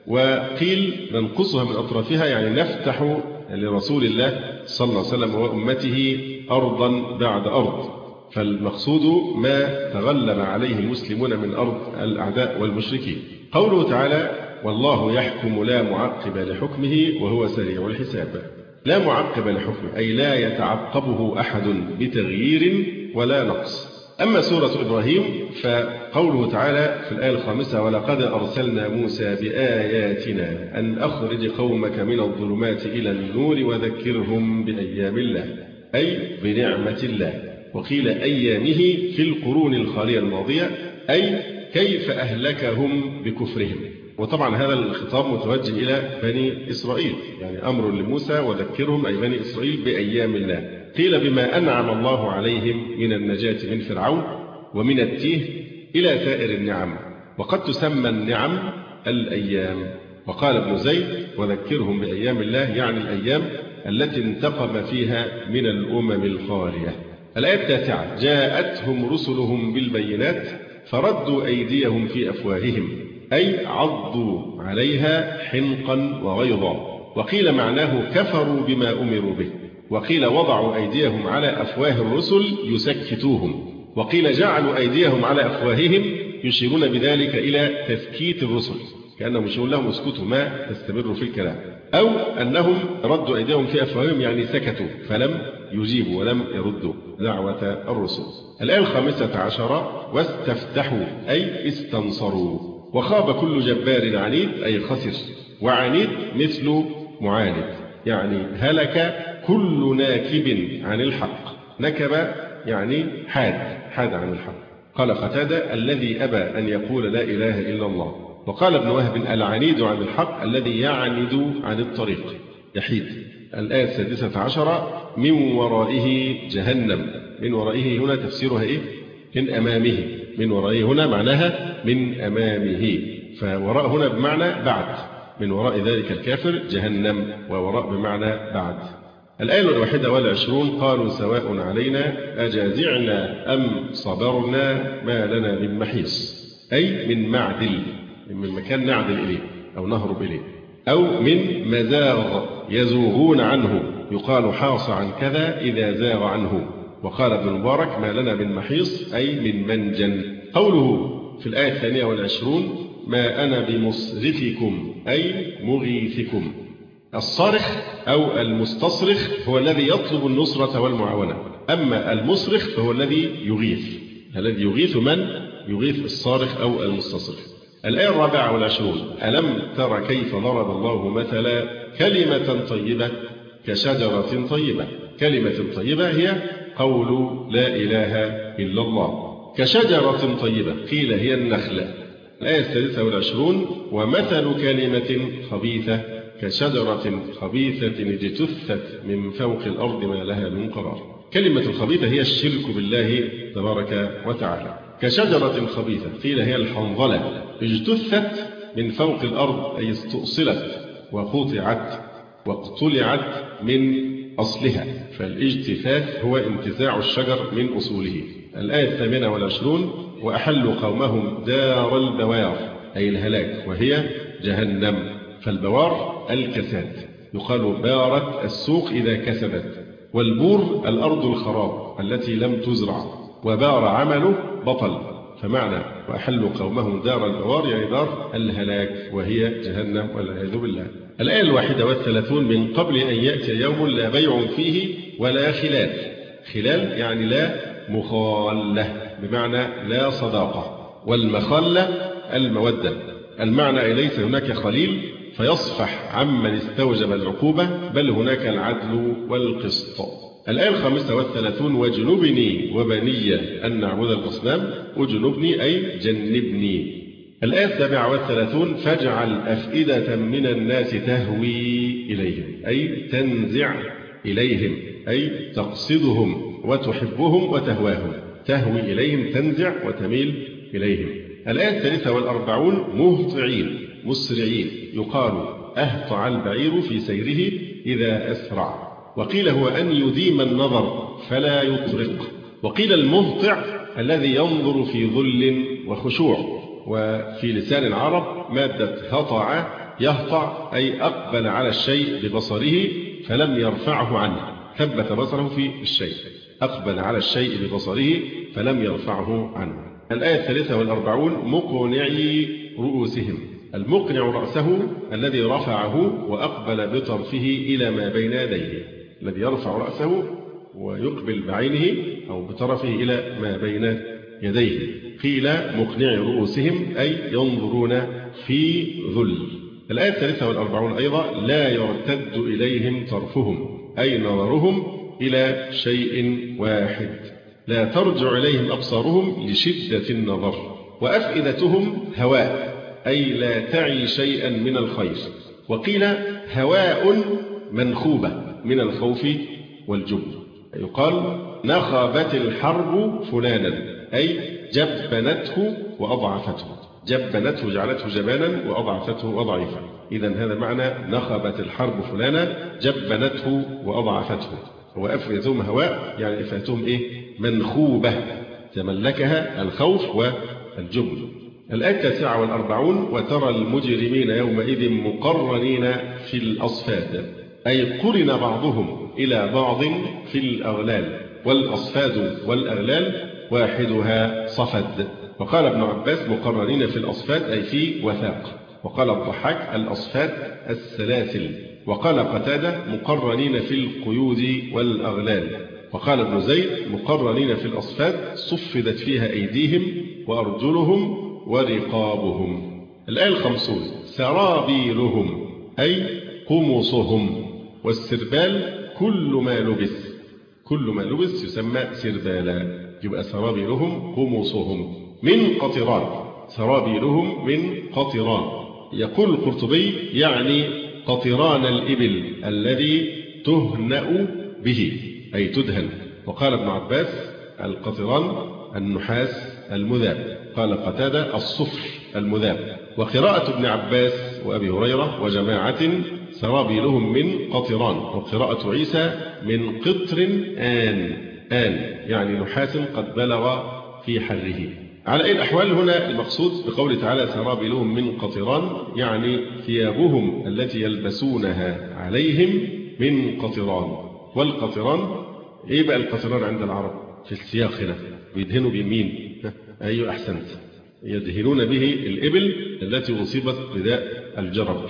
وقيل ننقصها من أطرافها يعني نفتح لرسول الله صلى الله عليه وسلم وأمته أرضا بعد أرض. فالمقصود ما تغلب عليه المسلمون من أرض الأعداء والمشركين. قوله تعالى: والله يحكم لا معقب لحكمه وهو سريع الحساب. لا معقب لحكمه أي لا يتعقبه أحد بتغيير ولا نقص. أما سورة إبراهيم فقوله تعالى في الآية الخامسة: ولقد أرسلنا موسى بآياتنا أن أخرج قومك من الظلمات إلى النور وذكرهم بأيام الله، أي بنعمة الله. وقيل أيامه في القرون الخالية الماضية، أي كيف أهلكهم بكفرهم. وطبعا هذا الخطاب متوجه إلى بني إسرائيل، يعني أمر لموسى وذكرهم أي بني إسرائيل بأيام الله. قيل بما أنعم الله عليهم من النجاة من فرعون ومن التيه إلى سائر النعم، وقد تسمى النعم الأيام. وقال ابن زيد: وذكرهم بأيام الله يعني الأيام التي انتقم فيها من الأمم الخالية. الآية التاسعة: جاءتهم رسلهم بالبينات، فردوا أيديهم في أفواههم أي عضوا عليها حنقا وغيظا. وقيل معناه كفروا بما أمروا به. وقيل وضعوا أيديهم على أفواه الرسل يسكتوهم. وقيل جعلوا أيديهم على أفواههم يشيرون بذلك إلى تسكيت الرسل، كأنهم يشيرون لهم اسكتوا ما تستمروا في الكلام، أو أنهم ردوا أيديهم في أفواههم يعني سكتوا فلم يجيبوا ولم يردوا دعوة الرسل. الآية الخامسة عشرة واستفتحوا أي استنصروا. وخاب كل جبار عنيد أي خسر، وعنيد مثل معاند يعني هلك كل ناكب عن الحق. نكب يعني حاد حاد عن الحق. قال قتادة الذي أبى أن يقول لا إله إلا الله. وقال ابن وهب العنيد عن الحق الذي يعند عن الطريق يحيد. الآية السادسة عشرة من ورائه جهنم. من ورائه هنا تفسيرها إيه؟ من أمامه. من ورائه هنا معناها من أمامه، فوراء هنا بمعنى بعد. من وراء ذلك الكافر جهنم، ووراء بمعنى بعد. الآية الواحدة والعشرون قالوا سواء علينا أجازعنا أم صبرنا ما لنا من محيص أي من معدل، من مكان نعدل إليه أو نهرب إليه، أو من مزاغ يزوغون عنه يقال حاص عن كذا إذا زاغ عنه. وقال ابن المبارك ما لنا من محيص أي من منجن. قوله في الآية الثانية والعشرون ما أنا بمصرخكم أي مغيثكم. الصارخ أو المستصرخ هو الذي يطلب النصرة والمعاونة، أما المصرخ فهو الذي يغيث. الذي يغيث من؟ يغيث الصارخ أو المستصرخ. الآية الرابعة والعشرون ألم تر كيف ضرب الله مثلا كلمة طيبة كشجرة طيبة. كلمة طيبة هي قول لا إله إلا الله. كشجرة طيبة قيل هي النخلة. الآية السادسة والعشرون ومثل كلمة خبيثة كشجرة خبيثة اجتثت من فوق الأرض ما لها من قرار. كلمة الخبيثة هي الشرك بالله تبارك وتعالى. كشجرة خبيثة قيل هي الحنظلة اجتثت من فوق الأرض أي استؤصلت وقطعت واقتلعت من أصلها، فالاجتثاث هو انتزاع الشجر من أصوله. الآية الثامنة والعشرون وأحلوا قومهم دار البوار أي الهلاك وهي جهنم. فالبوار الكساد، يقال بارت السوق إذا كسدت. والبور الأرض الخراب التي لم تزرع، وبار عمله بطل. فمعنى وأحلوا قومهم دار البوار يعني دار الهلاك وهي جهنم والعياذ بالله. الآية الواحدة والثلاثون من قبل أن يأتي يوم لا بيع فيه ولا خلال. خلال يعني لا مخالة بمعنى لا صداقة، والمخلة المودة. المعنى ليس هناك خليل فيصفح عمن استوجب العقوبة، بل هناك العدل والقسط. الآية الخامسة والثلاثون وجنبني وبني أن نعبد الأصنام. وجنبني أي جنبني. الآية السابعة والثلاثون فاجعل أفئدة من الناس تهوي إليهم أي تنزع إليهم أي تقصدهم وتحبهم وتهواهم. تهوي إليهم تنزع وتميل إليهم. الآية الثالثة والأربعون مهطعين مسرعين، يقال أهطع البعير في سيره إذا أسرع. وقيل هو أن يديم النظر فلا يطرق. وقيل المهطع الذي ينظر في ذل وخشوع. وفي لسان العرب مادة هطع يهطع أي أقبل على الشيء ببصره فلم يرفعه عنه، ثبت بصره في الشيء. أقبل على الشيء ببصره فلم يرفعه عنه. الآية الثالثة والأربعون مقنعي رؤوسهم. المقنع رأسه الذي رفعه وأقبل بطرفه إلى ما بين يديه. الذي يرفع رأسه ويقبل بعينه أو بطرفه إلى ما بين يديه. قيل مقنعي رؤوسهم أي ينظرون في ذل. الآية الثالثة والأربعون أيضا لا يرتد إليهم طرفهم أي نظرهم إلى شيء واحد. لا ترجع إليهم أبصارهم لشدة النظر. وأفئدتهم هواء أي لا تعي شيئا من الخير. وقيل هواء منخوبة من الخوف والجبن. يقال نخبت الحرب فلانا أي جبنته وأضعفته. جبنته جعلته جبانا وأضعفته أضعيفا. إذن هذا معنى نخبت الحرب فلانا جبنته وأضعفته. وأفئدتهم هواء يعني أفئدتهم إيه؟ منخوبة تملكها الخوف والجبن. الآية التاسعة والأربعون: وترى المجرمين يومئذ مقرنين في الأصفاد، أي قرن بعضهم إلى بعض في الأغلال، والأصفاد والأغلال واحدها صفد. وقال ابن عباس: مقرنين في الأصفاد أي في وثاق. وقال الضحاك: الأصفاد السلاسل. وقال قتادة: مقرنين في القيود والأغلال. وقال ابن زيد: مقرنين في الأصفاد صفدت فيها أيديهم وأرجلهم ورقابهم. الآية الخمسون: سرابيلهم أي قمصهم. والسربال كل ما لبس، كل ما لبس يسمى سربالا. يبقى سرابيلهم قمصهم من قطران، سرابيلهم من قطران. يقول القرطبي: يعني قطران الإبل الذي تهنأ به أي تدهن. وقال ابن عباس: القطران النحاس المذاب. قال قتادة: الصفر المذاب. وقراءة ابن عباس وأبي هريرة وجماعة: سرابيلهم من قطران. وقراءة عيسى: من قطر آن، آن يعني نحاس قد بلغ في حره. على أي الأحوال هنا المقصود بقوله تعالى: سرابيلهم من قطران، يعني ثيابهم التي يلبسونها عليهم من قطران. والقطران إيه بقى القطران عند العرب في السياق هنا؟ بيدهنوا بيمين. أيوة أحسنت، يدهنون به الإبل التي أصيبت بداء الجرب.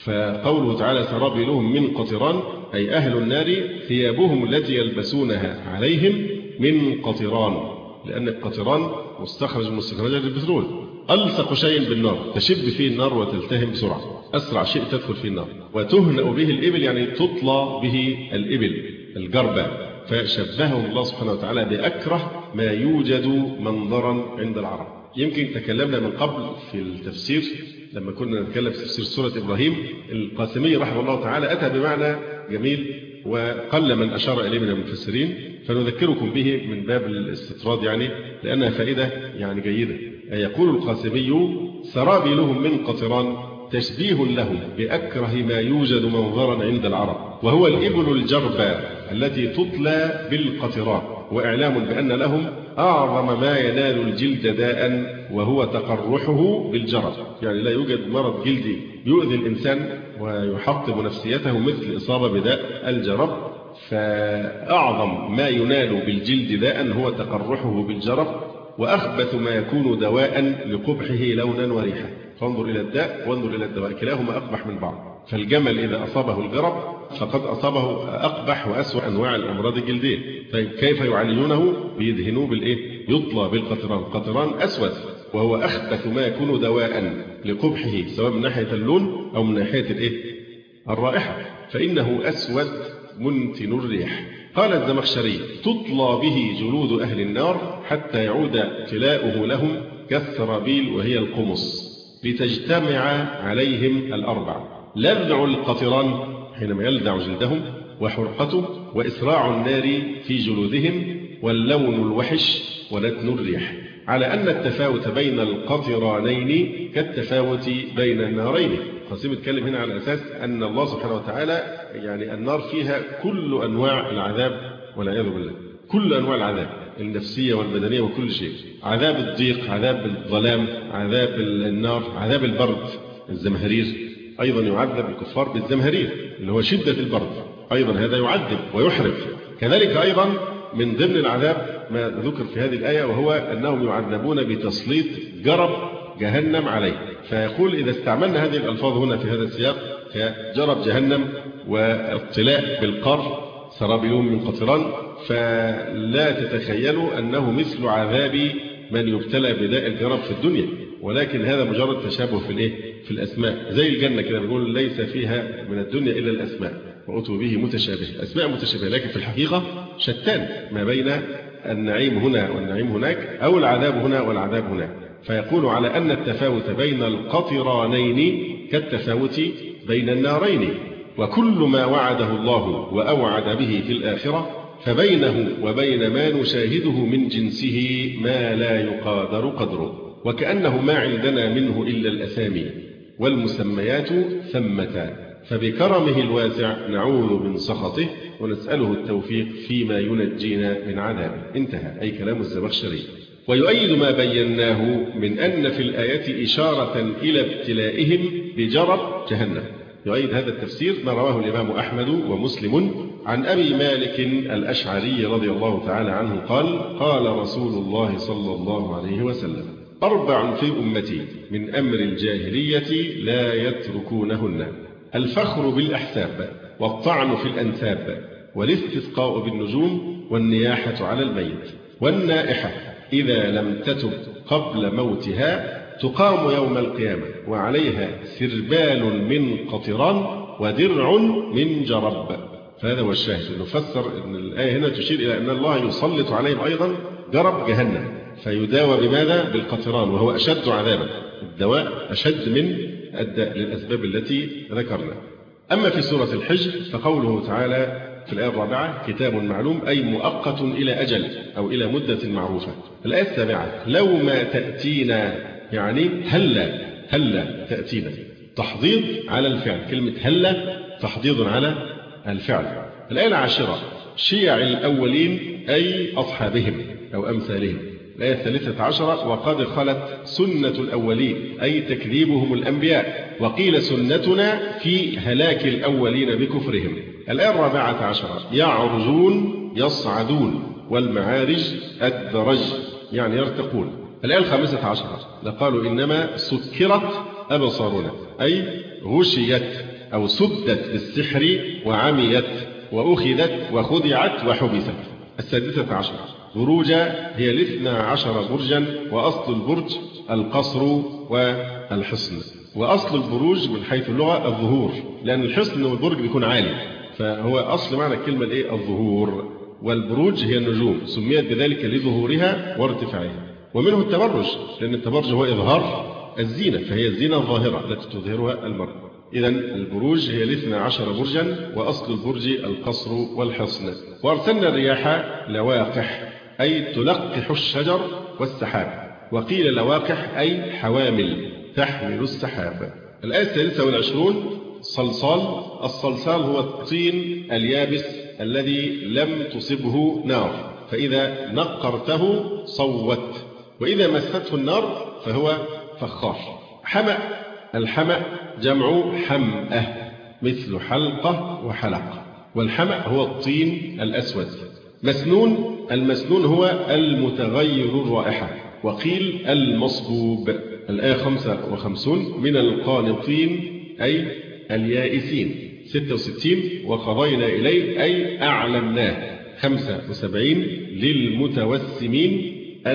فقوله تعالى: سرابيلهم من قطران أي أهل النار ثيابهم التي يلبسونها عليهم من قطران، لأن القطران مستخرج من مستخرجات البترول، ألصق شيء بالنار تشب فيه النار وتلتهم بسرعة، أسرع شيء تدخل فيه النار. وتهنأ به الإبل يعني تطلى به الإبل الجربة. فشبههم الله سبحانه وتعالى بأكره ما يوجد منظرا عند العرب. يمكن تكلمنا من قبل في التفسير لما كنا نتكلم في تفسير سورة إبراهيم، القاسمي رحمه الله تعالى أتى بمعنى جميل وقل من أشار إليه من المفسرين، فنذكركم به من باب الاستطراد يعني، لأنها فائدة يعني جيدة. يقول القاسمي: سرابيلهم من قطران تشبيه لهم بأكره ما يوجد منظرا عند العرب، وهو الإبل الجربة التي تطلى بالقطران، وإعلام بأن لهم أعظم ما ينال الجلد داء وهو تقرحه بالجرب. يعني لا يوجد مرض جلدي يؤذي الإنسان ويحطم نفسيته مثل إصابة بداء الجرب، فأعظم ما ينال بالجلد داء هو تقرحه بالجرب، وأخبث ما يكون دواء لقبحه لونا وريحا. فانظر إلى الداء وانظر إلى الدواء، كلاهما أقبح من بعض. فالجمل إذا أصابه الجرب فقد أصابه أقبح وأسوأ أنواع الأمراض الجلدية. طيب كيف يعالجونه؟ بيدهنوه بالإيه؟ يطلى بالقطران. قطران أسود وهو أخبث ما يكون دواء لقبحه سواء من ناحية اللون أو من ناحية الإيه؟ الرائحة، فإنه أسود منتن الريح. قال الزمخشري: تطلى به جلود أهل النار حتى يعود طلاؤه لهم كالسرابيل وهي القمص، لتجتمع عليهم الأربع: لذع القطران حينما يلذع جلدهم، وحرقته، وإسراع النار في جلودهم، واللون الوحش، ونتن الريح. على أن التفاوت بين القطرانين كالتفاوت بين النارين. قاسم يتكلم هنا على أساس أن الله سبحانه وتعالى يعني النار فيها كل أنواع العذاب والعياذ بالله، كل أنواع العذاب النفسية والبدنية وكل شيء. عذاب الضيق، عذاب الظلام، عذاب النار، عذاب البرد. الزمهرير أيضا يعذب الكفار بالزمهرير اللي هو شدة البرد، أيضا هذا يعذب ويحرق. كذلك أيضا من ضمن العذاب ما ذكر في هذه الآية، وهو أنهم يعذبون بتسليط جرب جهنم عليه. فيقول: إذا استعملنا هذه الألفاظ هنا في هذا السياق كجرب جهنم واطلاء بالقر سرابيلهم من قطران، فلا تتخيلوا أنه مثل عذاب من يبتلى بداء الجرب في الدنيا، ولكن هذا مجرد تشابه في الإيه؟ في الأسماء. زي الجنة كده بنقول: ليس فيها من الدنيا إلا الأسماء وأتوا به متشابه، أسماء متشابهة، لكن في الحقيقة شتان ما بين النعيم هنا والنعيم هناك، أو العذاب هنا والعذاب هناك. فيقول على أن التفاوت بين القطرانين كالتفاوت بين النارين، وكل ما وعده الله وأوعد به في الآخرة فبينه وبين ما نشاهده من جنسه ما لا يقادر قدره، وكأنه ما عندنا منه إلا الأسامي والمسميات ثمة، فبكرمه الواسع نعوذ من سخطه ونسأله التوفيق فيما ينجينا من عذابه. انتهى، أي كلام الزمخشري. ويؤيد ما بيناه من أن في الآية إشارة إلى ابتلائهم بجرب جهنم. يؤيد هذا التفسير ما رواه الإمام أحمد ومسلم عن أبي مالك الأشعري رضي الله تعالى عنه قال: قال رسول الله صلى الله عليه وسلم: أربع في أمتي من أمر الجاهلية لا يتركونهن: الفخر بالأحساب، والطعن في الأنساب، والاستسقاء بالنجوم، والنياحة على الميت. والنائحة إذا لم تتب قبل موتها تقام يوم القيامة وعليها سربال من قطران ودرع من جرب. فهذا هو الشاهد، نفسر أن الآية هنا تشير إلى أن الله يسلط عليهم أيضا جرب جهنم، فيداوى بماذا؟ بالقطران، وهو أشد عذابا، الدواء أشد من الداء للأسباب التي ذكرنا. أما في سورة الحجر فقوله تعالى في الآية الرابعة: كتاب معلوم، أي مؤقت إلى أجل أو إلى مدة معروفة. الآية السابعة: لو ما تأتينا، يعني هلا هلا تأتينا، تحضيض على الفعل، كلمة هلا تحضيض على الفعل. الآية العاشرة: شيع الأولين، أي أصحابهم أو أمثالهم. الآية الثالثة عشرة: وقد خلت سنة الأولين، أي تكذيبهم الأنبياء، وقيل سنتنا في هلاك الأولين بكفرهم. الآية الرابعة عشرة: يعرجون يصعدون، والمعارج الدرج، يعني يرتقون. الآية الخامسة عشرة: لقالوا إنما سكرت أبصارنا، أي غشيت أو سدت بالسحر وعميت وأخذت وخدعت وحبست. السادسة عشرة: بروجا، هي الاثنى عشر برجا، وأصل البرج القصر والحصن. وأصل البروج من حيث اللغة الظهور، لأن الحصن والبرج بيكون عالي، فهو أصل معنى الكلمة الإيه؟ الظهور. والبروج هي النجوم، سميت بذلك لظهورها وارتفاعها. ومنه التبرج، لأن التبرج هو إظهار الزينة، فهي الزينة الظاهرة التي تظهرها المرأة. إذن البروج هي الاثنى عشر برجا، وأصل البرج القصر والحصن. وأرسلنا الرياح لواقح، أي تلقح الشجر والسحاب، وقيل لواقح أي حوامل تحمل السحاب. الآية الثالثة والعشرون: صلصال. الصلصال هو الطين اليابس الذي لم تصبه نار، فإذا نقرته صوت، وإذا مسته النار فهو فخار. حمأ. الحمأ جمع حمأة، مثل حلقة وحلق، والحمأ هو الطين الأسود. مسنون. المسنون هو المتغير الرائحة، وقيل المصبوب. الآية خمسة وخمسون: من القانطين، أي اليائسين. ستة وستين: وقضينا إليه، أي أعلمناه. خمسة وسبعين: للمتوسمين،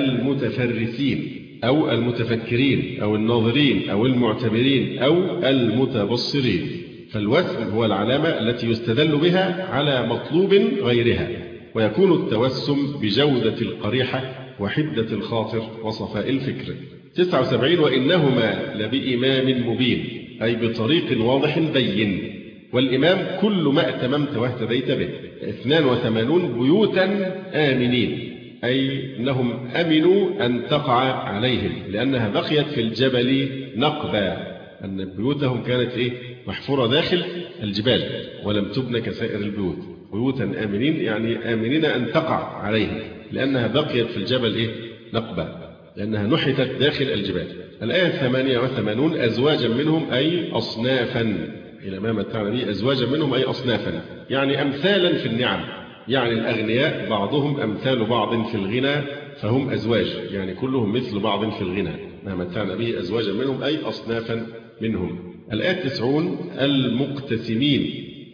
المتفرسين أو المتفكرين أو الناظرين أو المعتبرين أو المتبصرين. فالوسم هو العلامة التي يستدل بها على مطلوب غيرها، ويكون التوسم بجودة القريحة وحدة الخاطر وصفاء الفكر. تسعة وسبعين: وإنهما لبإمام مبين، أي بطريق واضح بين. والإمام كل ما أتممت واهتديت به. اثنان وثمانون: بيوتا آمنين، أي أنهم أمنوا أن تقع عليهم، لأنها بقيت في الجبل نقبا، أن بيوتهم كانت إيه؟ محفورة داخل الجبال ولم تبنى كسائر البيوت. بيوتا آمنين يعني آمنين أن تقع عليهم، لأنها بقيت في الجبل إيه؟ نقبا، لأنها نحتت داخل الجبال. الآية الثمانية وثمانون: أزواجا منهم، أي أصنافا، إلى ما متعنا به. أزواجا منهم أي أصنافا، يعني أمثالا في النعم، يعني الأغنياء بعضهم أمثال بعض في الغنى فهم أزواج، يعني كلهم مثل بعض في الغنى. ما متعنا به أزواجا منهم أي أصنافا منهم. الآية التسعون: المقتسمين،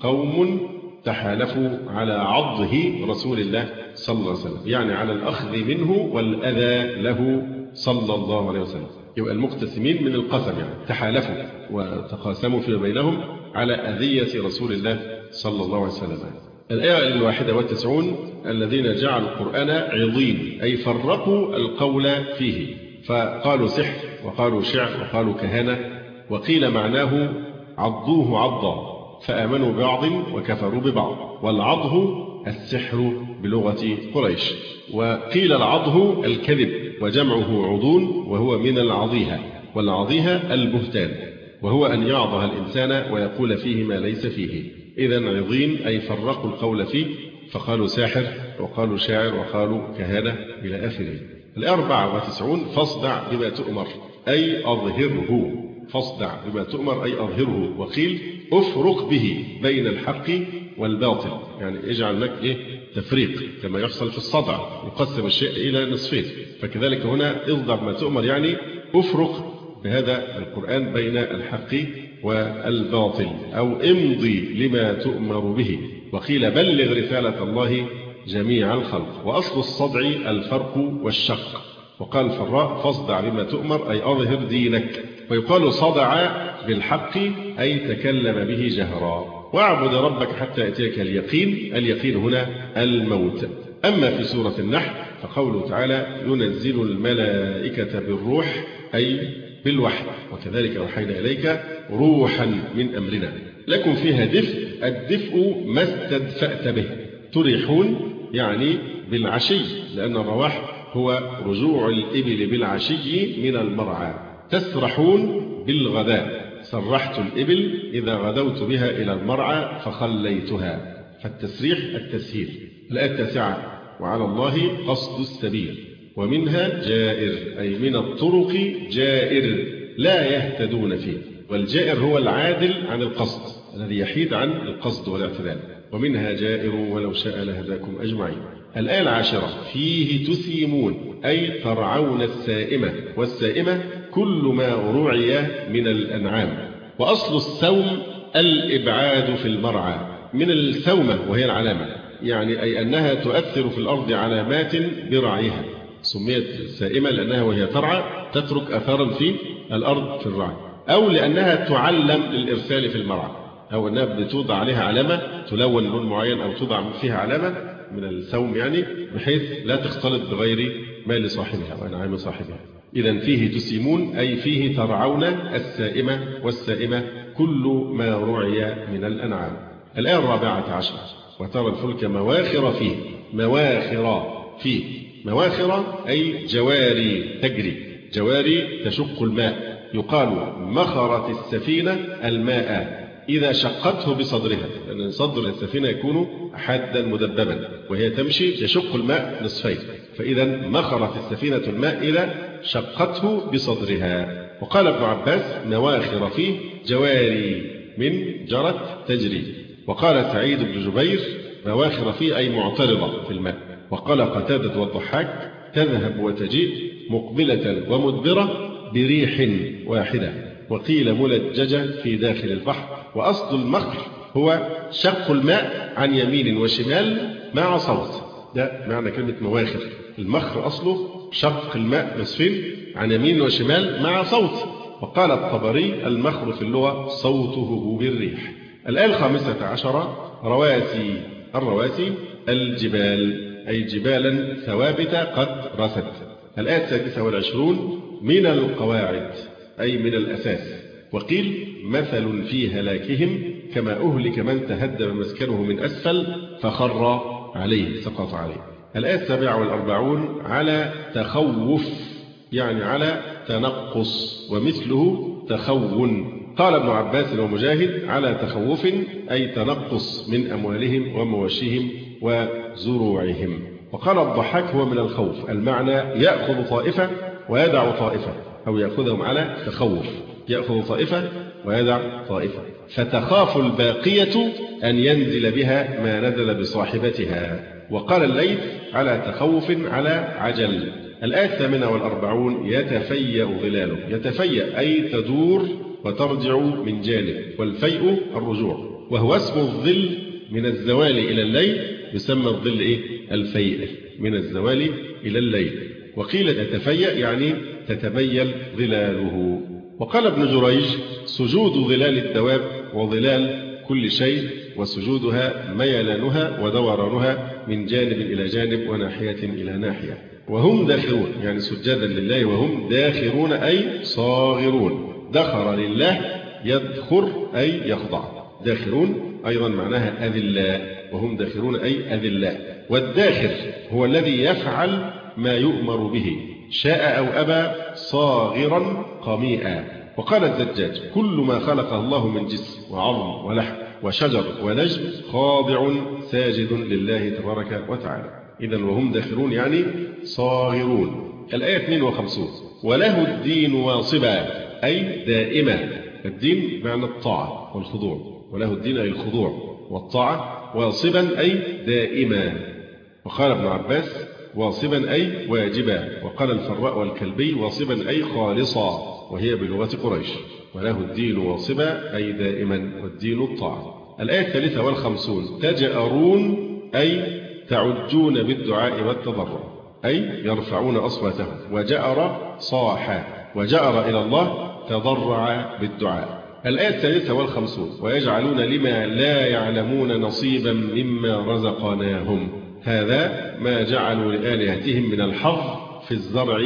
قوم تحالفوا على عضه رسول الله صلى الله عليه وسلم، يعني على الأخذ منه والأذى له صلى الله عليه وسلم. يبقى المقتسمين من القسم، يعني تحالفوا وتقاسموا فيما بينهم على أذية رسول الله صلى الله عليه وسلم. الآية الواحدة والتسعون: الذين جعلوا القرآن عظيم، أي فرقوا القول فيه، فقالوا سحر وقالوا شعر وقالوا كهانة، وقيل معناه عضوه عضا، فآمنوا ببعض وكفروا ببعض. والعضه السحر بلغة قريش، وقيل العضه الكذب، وجمعه عضون، وهو من العضيها، والعضيها البهتان، وهو أن يعضها الإنسان ويقول فيه ما ليس فيه. إذن عظيم أي فرقوا القول فيه، فقالوا ساحر وقالوا شاعر وقالوا كهانة إلى آخره. الآية أربعة وتسعين فاصدع بما تؤمر أي أظهره، فاصدع بما تؤمر أي أظهره. وقيل أفرق به بين الحق والباطل، يعني اجعل لك إيه تفريق كما يحصل في الصدع، يقسم الشيء إلى نصفين، فكذلك هنا اصدع بما تؤمر يعني أفرق بهذا القرآن بين الحق والباطل، أو امضي لما تؤمر به. وقيل بلغ رسالة الله جميع الخلق. وأصل الصدع الفرق والشق. وقال الفراء فاصدع بما تؤمر أي أظهر دينك. ويقال صدع بالحق أي تكلم به جهرا. واعبد ربك حتى يأتيك اليقين، اليقين هنا الموت. أما في سورة النحل فقوله تعالى ينزل الملائكة بالروح أي بالوحي، وكذلك أوحينا إليك روحا من أمرنا لكم فيها دفء. الدفء ما استدفأت به. تريحون يعني بالعشي، لأن الرواح هو رجوع الإبل بالعشي من المرعى. تسرحون بالغداء، سرحت الإبل إذا غدوت بها إلى المرعى فخليتها، فالتسريح التسهيل. الآية التاسعة وعلى الله قصد السبيل ومنها جائر أي من الطرق جائر لا يهتدون فيه. والجائر هو العادل عن القصد الذي يحيد عن القصد والاعتدال. ومنها جائر ولو شاء لهداكم أجمعين. الآية العاشرة فيه تسيمون أي ترعون السائمة، والسائمة كل ما رعي من الأنعام. وأصل السوم الإبعاد في المرعى من السومة وهي العلامة، يعني أي أنها تؤثر في الأرض علامات برعيها. سميت سائمة لأنها وهي ترعى تترك أثارا في الأرض في الرعي، أو لأنها تعلم للإرسال في المرعى، أو أنها بتوضع عليها علامة تلون لون معين أو توضع فيها علامة من السوم، يعني بحيث لا تختلط بغير مال صاحبها وأنعام صاحبها. إذن فيه تسيمون أي فيه ترعون السائمة، والسائمة كل ما رعي من الأنعام. الآية الرابعة عشر وترى الفلك مواخر فيه. مواخر فيه، مواخر أي جواري تجري، جواري تشق الماء. يقال مخرت السفينة الماء إذا شقته بصدرها، لأن صدر السفينة يكون حادا مدببا وهي تمشي يشق الماء نصفين، فإذا مخرت السفينة الماء إذا شقته بصدرها. وقال ابن عباس مواخر فيه جواري من جرت تجري. وقال سعيد بن جبير مواخر فيه أي معترضة في الماء. وقال قتادة والضحاك تذهب وتجيء مقبلة ومدبرة بريح واحدة. وقيل ملججة في داخل البحر. وأصل المخر هو شق الماء عن يمين وشمال مع صوت، ده معنى كلمة مواخر. المخر أصله شق الماء نصفين عن يمين وشمال مع صوت. وقال الطبري المخر في اللغة صوته بالريح. الآية الخامسة عشرة رواسي. الرواسي الجبال أي جبالا ثوابتة قد رست. الآية السادسة والعشرون من القواعد أي من الأساس. وقيل مثل في هلاكهم كما أهلك من تهدم مسكنه من أسفل فخر عليه سقط عليه. الآية السابعة والأربعون على تخوف يعني على تنقص، ومثله تخون. قال ابن عباس ومجاهد على تخوف أي تنقص من أموالهم ومواشيهم وزروعهم. وقال الضحاك هو من الخوف، المعنى يأخذ طائفة ويدع طائفة، أو يأخذهم على تخوف، يأخذ طائفة ويدع طائفة. فتخاف الباقية أن ينزل بها ما نزل بصاحبتها. وقال الليث على تخوف على عجل. الآية الثامنة والأربعون يتفيأ ظلاله. يتفيأ أي تدور وترجع من جانب، والفيء الرجوع، وهو اسم الظل من الزوال إلى الليل، يسمى الظل إيه؟ الفيء من الزوال إلى الليل. وقيل تتفيأ يعني تتبين ظلاله. وقال ابن جريج سجود ظلال الدواب وظلال كل شيء، وسجودها ميلانها ودورانها من جانب إلى جانب وناحية إلى ناحية. وهم داخرون يعني سجادا لله، وهم داخرون أي صاغرون. دخر لله يدخر أي يخضع. داخرون أيضا معناها أذلاء، وهم داخرون أي أذلاء. والداخر هو الذي يفعل ما يؤمر به شاء أو أبى صاغرا قميئا. وقال الزجاج كل ما خلقه الله من جسم وعظم ولحم وشجر ونجم خاضع ساجد لله تبارك وتعالى. إذن وهم داخرون يعني صاغرون. الآية اثنين وخمسين وله الدين واصبا أي دائما. الدين معنى الطاعة والخضوع، وله الدين أي الخضوع والطاعة، واصبا أي دائما. وقال ابن عباس واصبا أي واجبا، وقال الفراء والكلبي واصبا أي خالصا، وهي بلغة قريش. وله الدين واصبا أي دائما، والدين الطاعة. الآية الثالثة والخمسون تجأرون أي تعجون بالدعاء والتضرع، أي يرفعون أصواتهم. وجأر صاح، وجأر إلى الله تضرع بالدعاء. الآية الثالثة والخمسون ويجعلون لما لا يعلمون نصيبا مما رزقناهم، هذا ما جعلوا لآلهتهم من الحظ في الزرع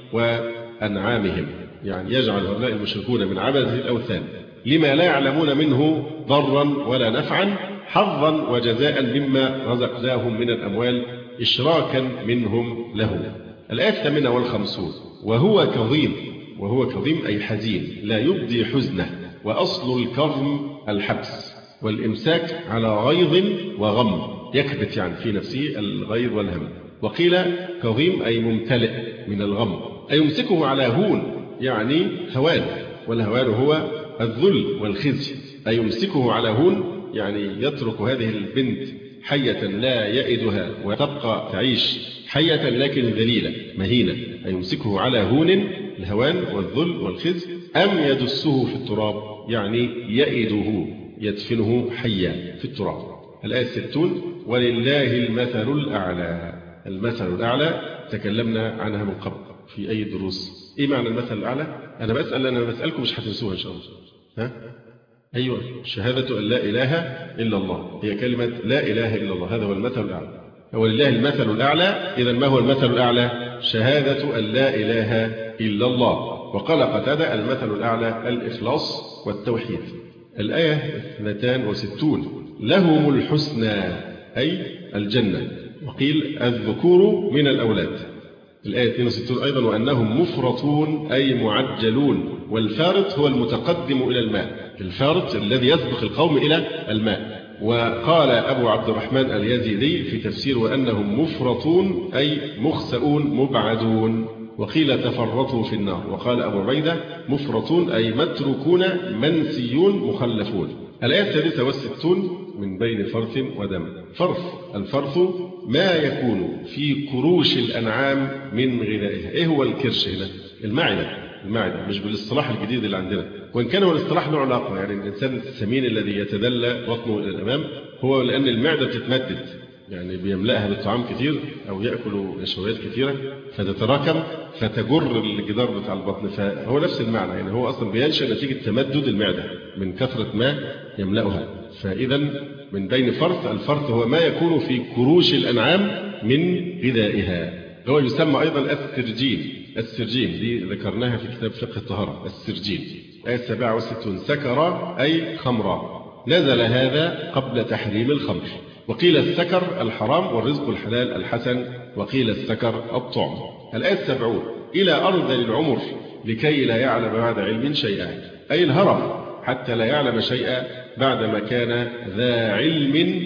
وأنعامهم. يعني يجعل هؤلاء المشركون من عبدة الأوثان لما لا يعلمون منه ضرا ولا نفعا حظا وجزاء مما رزقناهم من الأموال إشراكا منهم له. الآية الثامنة والخمسون وهو كظيم، وهو كظيم أي حزين لا يبدي حزنه، وأصل الكظم الحبس والإمساك على غيظ وغم، يكبت يعني في نفسه الغيظ والهم. وقيل كظيم أي ممتلئ من الغم، أي يمسكه على هون يعني هوان، والهوان هو الذل والخزي، أي يمسكه على هون يعني يترك هذه البنت حية لا يئدها وتبقى تعيش حية لكن ذليلة مهينة، أي يمسكه على هون الهوان والذل والخزي، أم يدسه في التراب يعني يئده يدفنه حيا في التراب. الآية الستون ولله المثل الأعلى. المثل الأعلى تكلمنا عنها من قبل في أي دروس. إيه معنى المثل الأعلى؟ أنا بسأل أنا بسألكم مش هتنسوها إن شاء الله. ها؟ أيوة، شهادة أن لا إله إلا الله، هي كلمة لا إله إلا الله، هذا هو المثل الأعلى. ولله المثل الأعلى. إذا ما هو المثل الأعلى؟ شهادة أن لا إله إلا الله. وقال قتادة المثل الأعلى الإخلاص والتوحيد. الآية اثنتان وستون لهم الحسنى أي الجنة، وقيل الذكور من الأولاد. الآية اثنين وستون أيضا وأنهم مفرطون أي معجلون، والفارط هو المتقدم إلى الماء، الفارط الذي يسبق القوم إلى الماء. وقال أبو عبد الرحمن اليزيدي في تفسير وأنهم مفرطون أي مخسؤون مبعدون، وقيل تفرطوا في النار. وقال أبو عبيدة مفرطون أي متروكون منسيون مخلفون. الآية الثالثة والستون من بين فرث ودم. فرث الفرث ما يكون في كروش الأنعام من غذائها. إيه هو الكرش هنا؟ المعدة. المعدة مش بالاصطلاح الجديد اللي عندنا، وإن كان هو الاصطلاح له علاقة، يعني الإنسان السمين الذي يتدلى بطنه إلى الأمام هو لأن المعدة بتتمدد، يعني بيملأها بالطعام كتير أو يأكل نشويات كثيرة فتتراكم فتجر الجدار بتاع البطن، فهو نفس المعنى، يعني هو أصلا بينشأ نتيجة تمدد المعدة من كثرة ما يملأها. فإذا من بين فرث، الفرث هو ما يكون في كروش الأنعام من غذائها، هو يسمى أيضا السرجين. السرجين دي ذكرناها في كتاب فقه الطهارة. السرجين. آية سبعة وستون سكر أي خمرا، نزل هذا قبل تحريم الخمر. وقيل السكر الحرام والرزق الحلال الحسن، وقيل السكر الطعم. الآية السبعون إلى أرض العمر لكي لا يعلم بعد علم شيئا، أي الهرم حتى لا يعلم شيئا بعدما كان ذا علم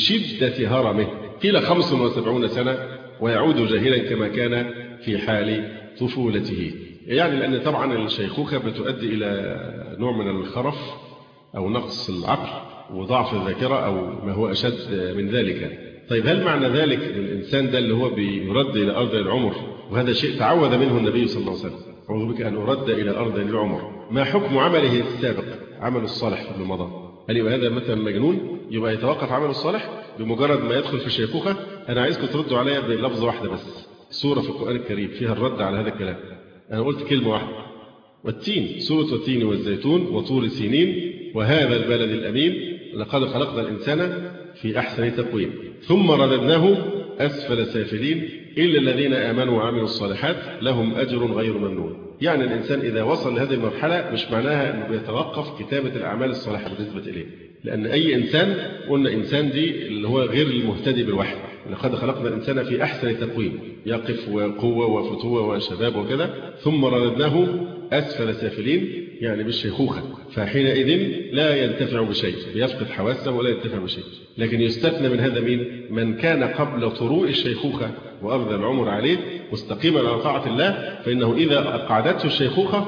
لشدة هرمه. قيل خمس وسبعون سنة ويعود جاهلا كما كان في حال طفولته، يعني لأن طبعا الشيخوخة بتؤدي إلى نوع من الخرف أو نقص العقل وضعف الذاكرة أو ما هو أشد من ذلك. طيب هل معنى ذلك الإنسان ده اللي هو بيرد إلى أرض العمر، وهذا شيء تعوذ منه النبي صلى الله عليه وسلم، أعوذ بك أن أرد إلى أرض العمر، ما حكم عمله السابق عمل الصالح في رمضان؟ هل يبقى هذا مثلا مجنون يبقى يتوقف عمله الصالح بمجرد ما يدخل في الشيخوخة؟ أنا عايزكم تردوا عليا بلفظة واحدة بس، سورة في القرآن الكريم فيها الرد على هذا الكلام. أنا قلت كلمة واحدة، والتين، سورة والتين والزيتون وطور سينين وهذا البلد الأمين لقد خلقنا الإنسان في أحسن تقويم ثم رددناه أسفل سافلين إلا الذين آمنوا وعملوا الصالحات لهم أجر غير ممنون. يعني الإنسان إذا وصل لهذه المرحلة مش معناها أنه يتوقف كتابة الأعمال الصالحة بالنسبة إليه، لأن أي إنسان، قلنا إنسان دي اللي هو غير المهتدي بالوحي، لقد خلقنا الإنسان في أحسن تقويم، يقف وقوة وفتوة وشباب وكذا، ثم رددناه أسفل سافلين يعني بالشيخوخة، فحينئذ لا ينتفع بشيء، بيفقد حواسه ولا ينتفع بشيء. لكن يستثنى من هذا مين؟ من كان قبل طروء الشيخوخة وأرض العمر عليه مستقيما على طاعة الله، فإنه إذا أقعدته الشيخوخة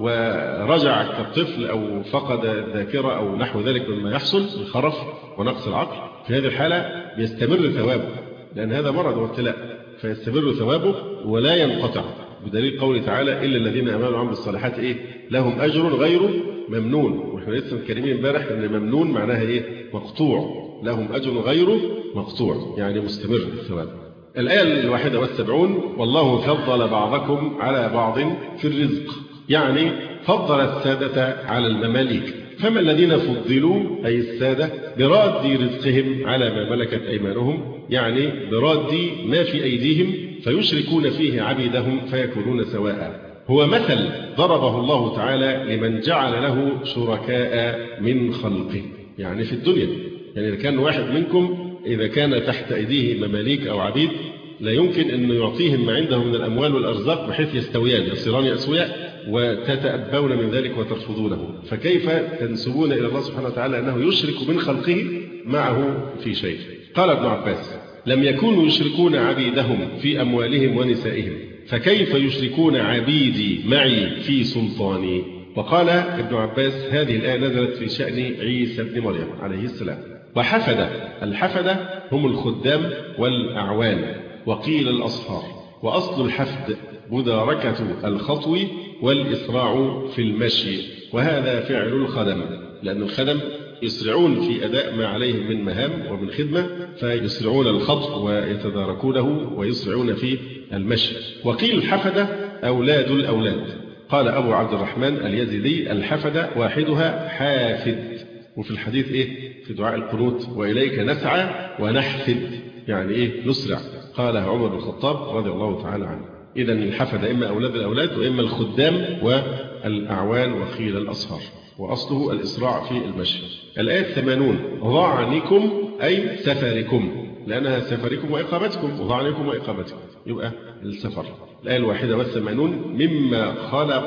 ورجع كالطفل أو فقد الذاكرة أو نحو ذلك مما يحصل الخرف ونقص العقل، في هذه الحالة بيستمر ثوابه، لأن هذا مرض وابتلاء، فيستمر ثوابه ولا ينقطع، بدليل قوله تعالى إلا الذين آمنوا وعملوا الصالحات إيه لهم أجر غير ممنون. وإحنا لسه متكلمين امبارح إن ممنون معناها إيه؟ مقطوع. لهم أجر غير مقطوع، يعني مستمر الثواب. الآية الواحدة والسبعون: والله فضل بعضكم على بعض في الرزق، يعني فضل السادة على المماليك، فما الذين فضلوا أي السادة براد رزقهم على ما ملكت أيمانهم، يعني براد ما في أيديهم فيشركون فيه عبيدهم فيكونون سواء. هو مثل ضربه الله تعالى لمن جعل له شركاء من خلقه، يعني في الدنيا. يعني إذا كان واحد منكم إذا كان تحت أيديه مماليك أو عبيد لا يمكن أن يعطيهم ما عنده من الأموال والأرزاق بحيث يستويان يصيران أسوياء، وتتأبون من ذلك وترفضونه، فكيف تنسبون إلى الله سبحانه وتعالى أنه يشرك من خلقه معه في شيء؟ قال ابن عباس: لم يكونوا يشركون عبيدهم في أموالهم ونسائهم، فكيف يشركون عبيدي معي في سلطاني؟ وقال ابن عباس: هذه الآية نزلت في شأن عيسى بن مريم عليه السلام. وحفدة، الحفدة هم الخدام والأعوان، وقيل الأصهار. وأصل الحفد مداركة الخطو والإسراع في المشي، وهذا فعل الخدم، لأن الخدم يسرعون في أداء ما عليهم من مهام ومن خدمة، فيسرعون الخطو ويتداركونه ويسرعون في المشي. وقيل الحفدة أولاد الأولاد. قال أبو عبد الرحمن اليزيدي: الحفدة واحدها حافد. وفي الحديث إيه في دعاء القنوت: وإليك نسعى ونحفد، يعني إيه نسرع. قال عمر بن الخطاب رضي الله تعالى عنه. إذن الحفدة إما أولاد الأولاد وإما الخدام والأعوان، وقيل الأصهار، وأصله الإسراع في المشي. الآية الثمانون: ضعنكم أي سفركم، لأنها سفركم وإقامتكم، وضعنكم وإقامتكم يبقى السفر. الآية الواحدة والثمانون: مما خلق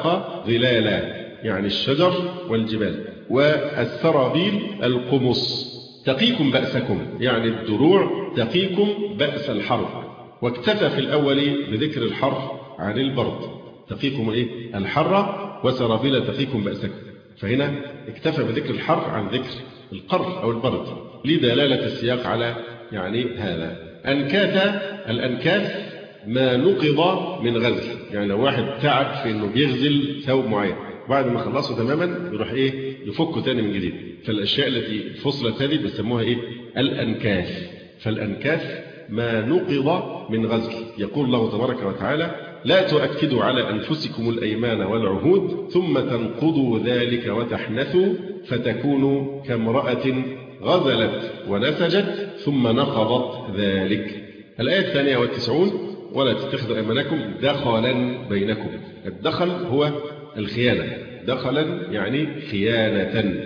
ظلالا، يعني الشجر والجبال، والسرابيل القمص، تقيكم بأسكم، يعني الدروع تقيكم بأس الحرب. واكتفى في الأول بذكر الحر عن البرد، تقيكم إيه؟ الحر، وسرابيل تقيكم بأسكم، فهنا اكتفى بذكر الحر عن ذكر القر أو البرد لدلالة السياق على يعني هذا. أنكاث، الأنكاث ما نقض من غزل، يعني لو واحد تعب في إنه بيغزل ثوب معين بعد ما خلصه تماما يروح إيه يفكه تاني من جديد، فالأشياء التي فصلت هذه بيسموها إيه الأنكاث. فالأنكاث ما نقض من غزل. يقول الله تبارك وتعالى: لا تؤكدوا على أنفسكم الأيمان والعهود ثم تنقضوا ذلك وتحنثوا فتكونوا كامرأة غزلت ونسجت ثم نقضت ذلك. الآية الثانية والتسعون: ولا تتخذوا أيمانكم دخلا بينكم. الدخل هو الخيانة، دخلا يعني خيانة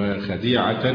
وخديعة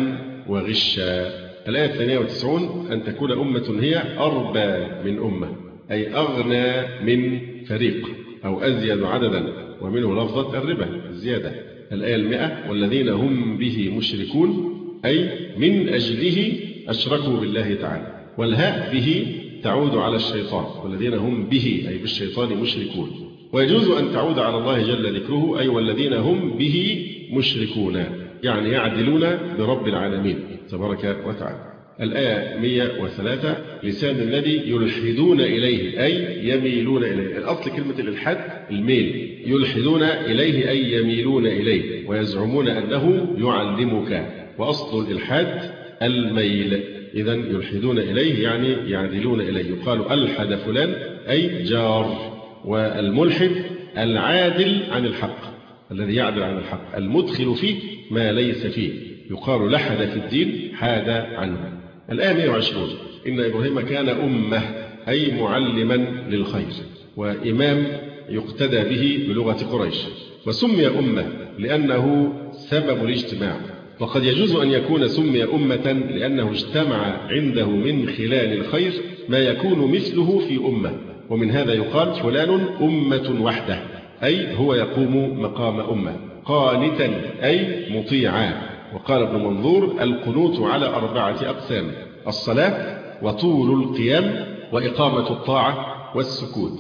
وغشا. الآية الثانية والتسعون: أن تكون أمة هي أربى من أمة، أي أغنى من فريق أو أزيد عددا، ومنه لفظة الربا الزيادة. الآية المئة: والذين هم به مشركون، أي من أجله أشركوا بالله تعالى. والهاء به تعود على الشيطان، والذين هم به أي بالشيطان مشركون. ويجوز أن تعود على الله جل ذكره، أي والذين هم به مشركون، يعني يعدلون برب العالمين تبارك وتعالى. الآية مئة وثلاثة: لسان الذي يلحدون إليه أي يميلون إليه. الأصل كلمة الإلحاد الميل، يلحدون إليه أي يميلون إليه، ويزعمون أنه يعلمك، وأصل الإلحاد الميل. إذن يلحدون إليه يعني يعدلون إليه. يقال ألحد فلان أي جار. والملحد العادل عن الحق، الذي يعدل عن الحق، المدخل فيه ما ليس فيه. يقال لحد في الدين حاد عنه. الآية مئة وعشرون: إن إبراهيم كان أمة أي معلما للخير، وإمام يقتدى به بلغة قريش. وسمي أمة لأنه سبب الاجتماع، وقد يجوز أن يكون سمي أمة لأنه اجتمع عنده من خلال الخير ما يكون مثله في أمة. ومن هذا يقال فلان أمة وحده، أي هو يقوم مقام أمة. قانتا أي مطيعا. وقال ابن منظور: القنوت على أربعة أقسام: الصلاة، وطول القيام، وإقامة الطاعة، والسكوت.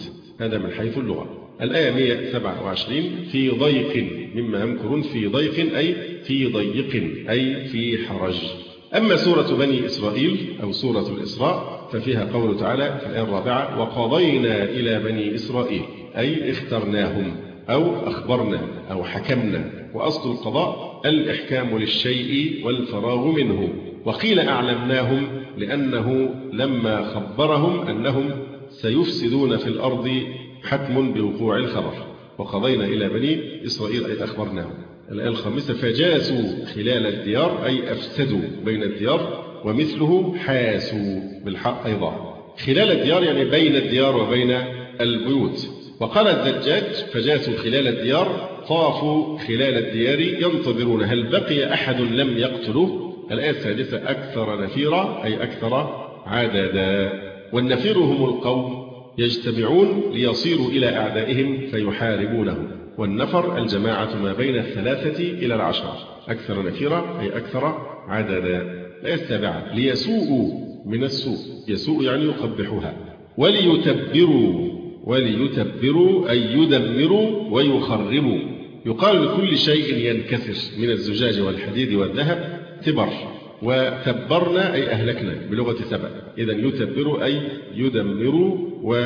هذا من حيث اللغة. الآية مئة وسبعة وعشرين في ضيق مما يمكرون، في ضيق أي في ضيق أي في حرج. أما سورة بني إسرائيل أو سورة الإسراء ففيها قوله تعالى في الآية الرابعة وقضينا إلى بني إسرائيل أي اخترناهم أو أخبرنا أو حكمنا، وأصل القضاء الإحكام للشيء والفراغ منه، وقيل أعلمناهم لأنه لما خبرهم أنهم سيفسدون في الأرض حتم بوقوع الخبر، وقضينا إلى بني إسرائيل أي أخبرناهم. الآية الخامسة فجاسوا خلال الديار أي أفسدوا بين الديار، ومثله حاسوا بالحق أيضا. خلال الديار يعني بين الديار وبين البيوت. وقال الزجاج فجاسوا خلال الديار طافوا خلال الديار ينتظرون هل بقي أحد لم يقتله. الآية السادسة أكثر نفيرا أي أكثر عددا. والنفير هم القوم يجتمعون ليصيروا إلى أعدائهم فيحاربونهم، والنفر الجماعة ما بين الثلاثة إلى العشرة. أكثر نفيرا أي أكثر عددا. الآية السابعة ليسوءوا من السوء، يسوء يعني يقبحها. وليتبروا وليتبروا أي يدمروا ويخربوا. يقال لكل شيء ينكسر من الزجاج والحديد والذهب تبر، وتبرنا أي أهلكنا بلغة سبأ. إذن يتبروا أي يدمروا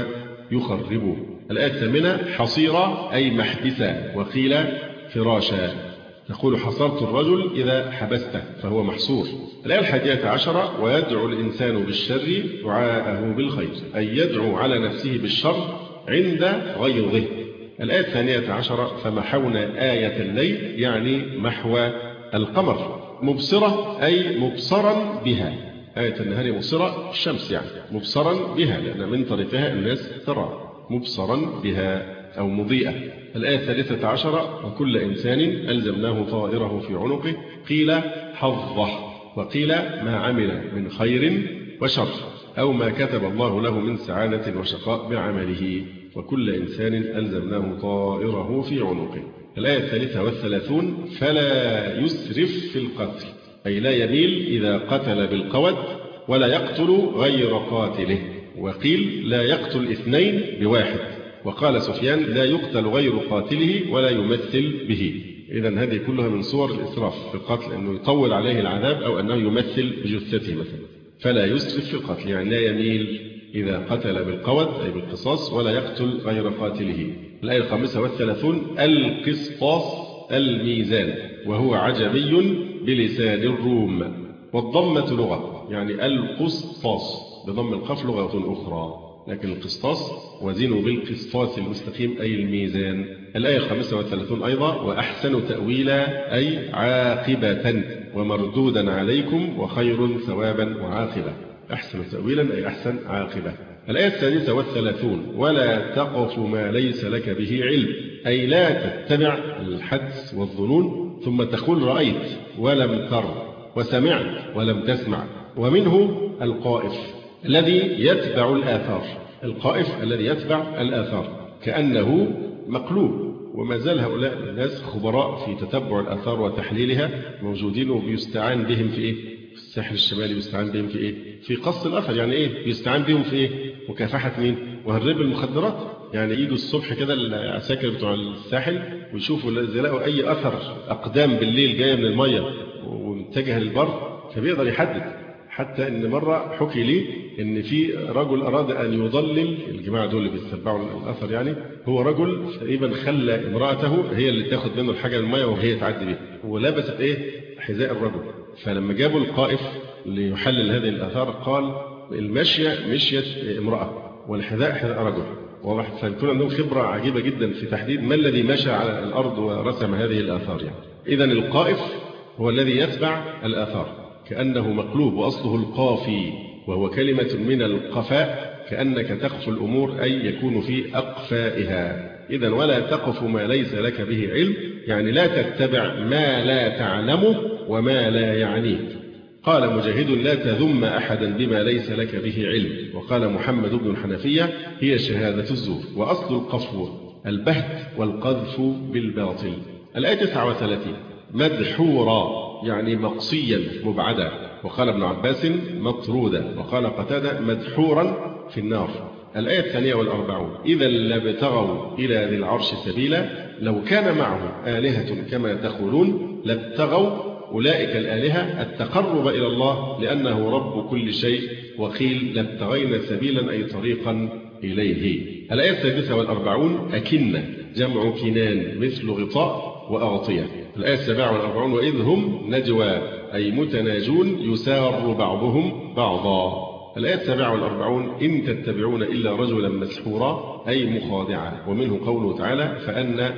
ويخربوا. الآية الثامنة حصيرا أي محبسا، وقيل فراشا. تقول حصرت الرجل إذا حبسته فهو محصور. الآية الحادية عشرة ويدعو الإنسان بالشر دعاءه بالخير أي يدعو على نفسه بالشر عند غيظه. الآية الثانية عشرة فمحونا آية الليل يعني محو القمر. مبصرة أي مبصرا بها، آية النهار مبصرة الشمس يعني مبصرا بها لأن من طريقها الناس ترى، مبصرا بها أو مضيئة. الآية الثالثة عشرة وكل إنسان ألزمناه طائره في عنقه قيل حظه، وقيل ما عمل من خير وشر أو ما كتب الله له من سعادة وشقاء بعمله، وكل إنسان ألزمناه طائره في عنقه. الآية الثالثة والثلاثون فلا يسرف في القتل أي لا يميل إذا قتل بالقود ولا يقتل غير قاتله، وقيل لا يقتل اثنين بواحد، وقال سفيان لا يقتل غير قاتله ولا يمثل به. إذن هذه كلها من صور الإسراف في القتل، أنه يطول عليه العذاب أو أنه يمثل بجثته مثلا. فلا يسرف في القتل يعني لا يميل إذا قتل بالقود أي بالقصاص ولا يقتل غير قاتله. الآية الخامسة والثلاثون القسطاس الميزان وهو عجمي بلسان الروم، والضمة لغة يعني القسطاس بضم القاف لغة أخرى، لكن القسطاس وزنوا بالقسطاس المستقيم أي الميزان. الآية الخامسة والثلاثون أيضا وأحسن تأويلا أي عاقبة ومردودا عليكم وخير ثوابا وعاقبة. أحسن تأويلا أي أحسن عاقبة. الآية السادسة والثلاثون ولا تقف ما ليس لك به علم أي لا تتبع الحدس والظنون ثم تقول رأيت ولم تر وسمعت ولم تسمع. ومنه القائف الذي يتبع الآثار، القائف الذي يتبع الآثار كأنه مقلوب. وما زال هؤلاء الناس خبراء في تتبع الآثار وتحليلها موجودين، وبيستعان بهم في إيه؟ في الساحل الشمالي بيستعان بهم في إيه؟ في قص الأثر. يعني إيه بيستعان بهم في إيه؟ مكافحة مين؟ وهرب المخدرات. يعني يجوا الصبح كده العساكر بتوع الساحل ويشوفوا إذا لقوا أي أثر أقدام بالليل جاية من المية ومتجهة للبر فبيقدر يحدد. حتى إن مرة حكي لي إن في رجل أراد أن يضلل الجماعة دول اللي بيتبعوا الأثر، يعني هو رجل تقريبا خلى امرأته هي اللي تاخد منه الحاجة من المية وهي تعدي بيها، ولبست إيه حذاء الرجل. فلما جابوا القائف ليحلل هذه الآثار قال المشية مشية امرأة والحذاء حذاء رجل. واضح؟ فيكون عندهم خبرة عجيبة جدا في تحديد ما الذي مشى على الأرض ورسم هذه الآثار. يعني إذن القائف هو الذي يتبع الآثار كأنه مقلوب وأصله القافي، وهو كلمة من القفاء كأنك تقف الأمور أي يكون في أقفائها. إذن ولا تقف ما ليس لك به علم يعني لا تتبع ما لا تعلمه وما لا يعنيك. قال مجاهد لا تذم أحدا بما ليس لك به علم. وقال محمد بن الحنفية هي شهادة الزور. وأصل القفو البهت والقذف بالباطل. الآية تسعة وثلاثين مدحورا يعني مقصيا مبعدا. وقال ابن عباس مطرودا. وقال قتادة مدحورا في النار الآية الثانية والأربعون إذا لابتغوا إلى ذي العرش سبيلا لو كان معه آلهة كما تقولون لابتغوا أولئك الآلهة التقرب إلى الله لأنه رب كل شيء وقيل لابتغينا سبيلا أي طريقا إليه. الآية السادسة والأربعون أكنة جمع كنان مثل غطاء وأغطية. الآية السابعة والأربعون وإذ هم نجوى أي متناجون يسار بعضهم بعضا. الآية السابعة والأربعون إن تتبعون إلا رجلا مسحورا أي مخادعا. ومنه قوله تعالى فأنا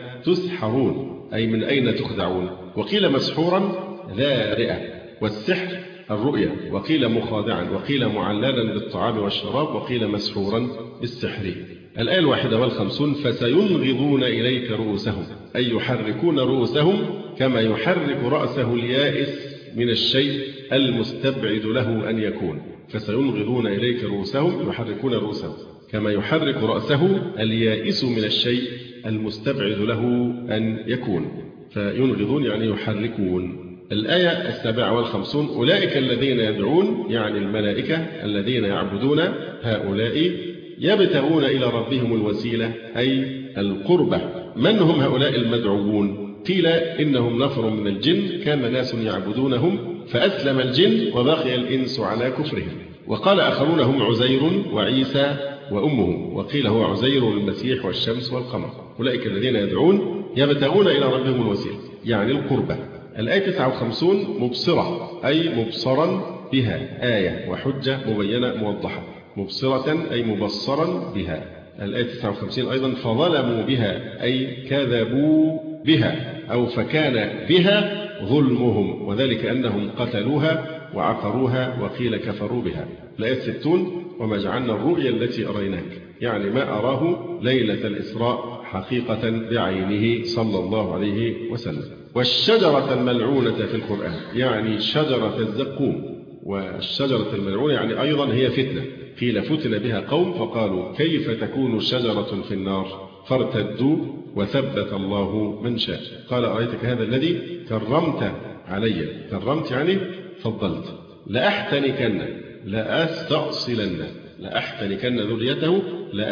تسحرون أي من أين تخدعون. وقيل مسحورا ذا رئة والسحر الرؤيا وقيل مخادعا وقيل معللا بالطعام والشراب وقيل مسحورا بالسحر. الآية الواحدة والخمسون فسينغضون إليك رؤوسهم أي يحركون رؤوسهم كما يحرك رأسه اليائس من الشيء المستبعد له أن يكون. فسينغضون إليك رؤوسهم يحركون رؤوسهم كما يحرك رأسه اليائس من الشيء المستبعد له أن يكون. فينغضون يعني يحركون. الآية السابعة والخمسون أولئك الذين يدعون يعني الملائكة الذين يعبدون هؤلاء يبتغون إلى ربهم الوسيلة أي القربة. من هم هؤلاء المدعوون؟ قيل إنهم نفر من الجن كان ناس يعبدونهم فأسلم الجن وبقي الإنس على كفرهم. وقال آخرون هم عزير وعيسى وأمه وقيل هو عزير والمسيح والشمس والقمر. أولئك الذين يدعون يبتغون إلى ربهم الوسيلة يعني القربة. الآية تسعة وخمسون مبصرة أي مبصرا بها آية وحجة مبينة موضحة. مبصرة أي مبصرا بها. الآية تسعة وخمسين أيضا فظلموا بها أي كذبوا بها أو فكان بها ظلمهم وذلك أنهم قتلوها وعقروها وقيل كفروا بها. الآية ستون وما جعلنا الرؤيا التي أريناك يعني ما أراه ليلة الإسراء حقيقة بعينه صلى الله عليه وسلم. والشجرة الملعونة في القرآن يعني شجرة الزقوم. والشجرة الملعونة يعني أيضا هي فتنة. قيل فتن بها قوم فقالوا كيف تكون شجرة في النار فارتدوا وثبت الله من شاء. قال أرأيتك هذا الذي كرمت علي. كرمت يعني فضلت. لأحتنكن لأستأصلن لأحتنكن ذريته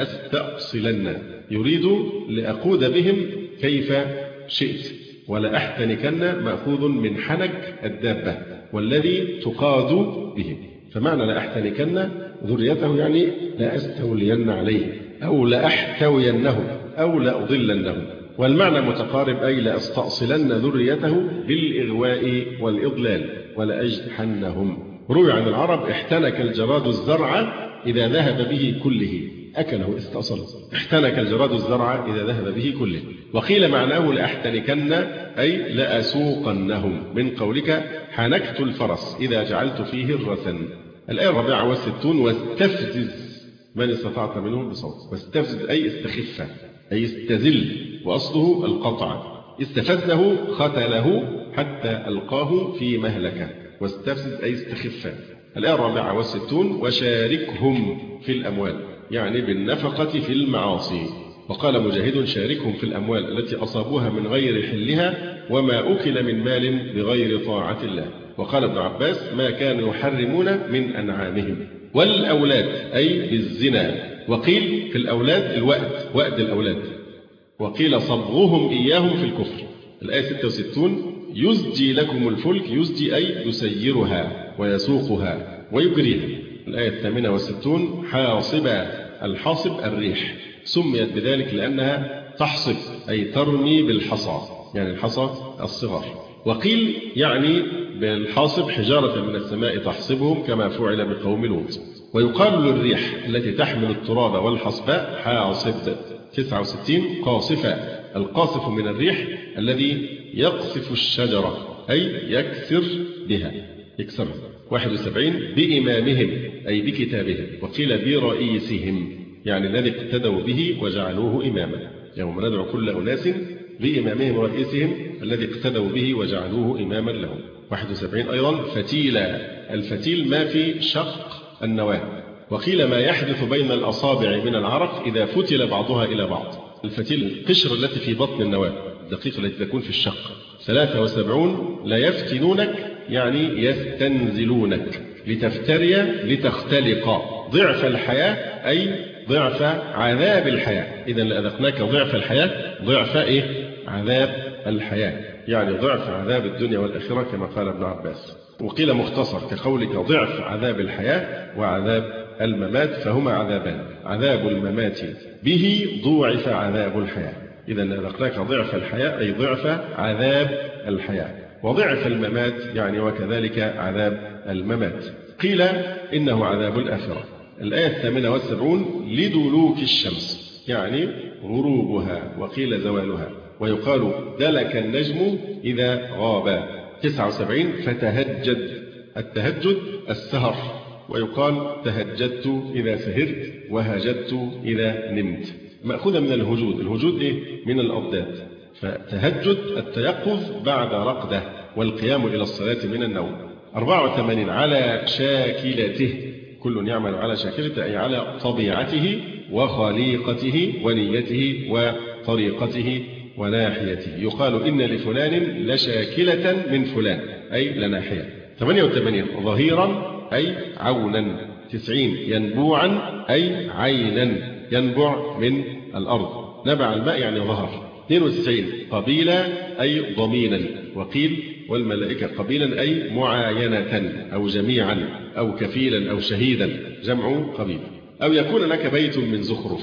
لأستأصلن يريد لأقود بهم كيف شئت. ولأحتنكن مأخوذ من حنك الدابة والذي تقاد به. فمعنى لأحتنكن ذريته يعني لأستولين عليه أو لأحتوينه أو لأضلنه. والمعنى متقارب أي لأستأصلن ذريته بالإغواء والإضلال ولأجحنهم. روي عن العرب احتنك الجراد الزرع إذا ذهب به كله أكله استأصل. احتنك الجراد الزرع إذا ذهب به كله. وقيل معناه لأحتنكن أي لأسوقنهم من قولك حنكت الفرس إذا جعلت فيه الرسن. الآية الرابعة والستون واستفزز من استطعت منهم بصوت. واستفزز أي استخفه أي استزل وأصله القطع. استفزه ختله حتى ألقاه في مهلكة. واستفزز أي استخفه. الآية الرابعة والستون وشاركهم في الأموال يعني بالنفقة في المعاصي. وقال مجاهد شاركهم في الأموال التي أصابوها من غير حلها وما أكل من مال بغير طاعة الله. وقال ابن عباس ما كانوا يحرمون من أنعامهم. والأولاد أي بالزنا. وقيل في الأولاد الوأد وأد الأولاد. وقيل صبغهم إياهم في الكفر. الآية ستة وستون يزجي لكم الفلك يزجي أي يسيرها ويسوقها ويجريها. الآية الثامنة والستون حاصبا. الحاصب الريح سميت بذلك لأنها تحصب أي ترمي بالحصى يعني الحصى الصغار. وقيل يعني بالحاصب حجارة من السماء تحصبهم كما فعل بقوم لوط. ويقال للريح التي تحمل التراب والحصباء حاصب. تسعة وستين قاصفة. القاصف من الريح الذي يقصف الشجرة أي يكسر بها يكسرها. واحد وسبعين بإمامهم أي بكتابهم. وقيل برئيسهم يعني الذي اقتدوا به وجعلوه إماما. يوم ندعو كل أناس بإمامهم ورئيسهم الذي اقتدوا به وجعلوه إماما لهم. واحد وسبعين أيضا فتيلا. الفتيل ما في شق النواة. وقيل ما يحدث بين الأصابع من العرق إذا فتل بعضها إلى بعض. الفتيل القشر التي في بطن النواة الدقيقة التي تكون في الشق. ثلاثة وسبعون لا يفتنونك يعني يستنزلونك لتفتري لتختلق. ضعف الحياة أي ضعف عذاب الحياة. إذا لأذقناك ضعف الحياة ضعف إيه؟ عذاب الحياة، يعني ضعف عذاب الدنيا والآخرة كما قال ابن عباس. وقيل مختصر كقولك ضعف عذاب الحياة وعذاب الممات، فهما عذابان، عذاب الممات به ضوعف عذاب الحياة. إذا لأذقناك ضعف الحياة أي ضعف عذاب الحياة، وضعف الممات يعني وكذلك عذاب الممات. قيل إنه عذاب الآخرة. الآية الثامنة والسبعون لدلوك الشمس يعني غروبها، وقيل زوالها، ويقال دلك النجم إذا غاب. تسعة وسبعين فتهجد، التهجد السهر، ويقال تهجدت إذا سهرت، وهجدت إذا نمت، مأخوذة من الهجود. الهجود إيه؟ من الأضداد. فتهجد التيقظ بعد رقدة، والقيام إلى الصلاة من النوم. أربعة وثمانين على شاكلته، كل يعمل على شاكلته أي على طبيعته وخليقته ونيته وطريقته وناحيته. يقال إن لفلان لشاكلة من فلان أي لناحية. ثمانية وثمانين ظهيرا أي عونا. تسعين ينبوعا أي عينا، ينبع من الأرض، نبع الماء يعني ظهر. اثنين وتسعين قبيلا أي ضمينا، وقيل والملائكة قبيلا أي معاينة أو جميعا أو كفيلا أو شهيدا، جمع قبيل. أو يكون لك بيت من زخرف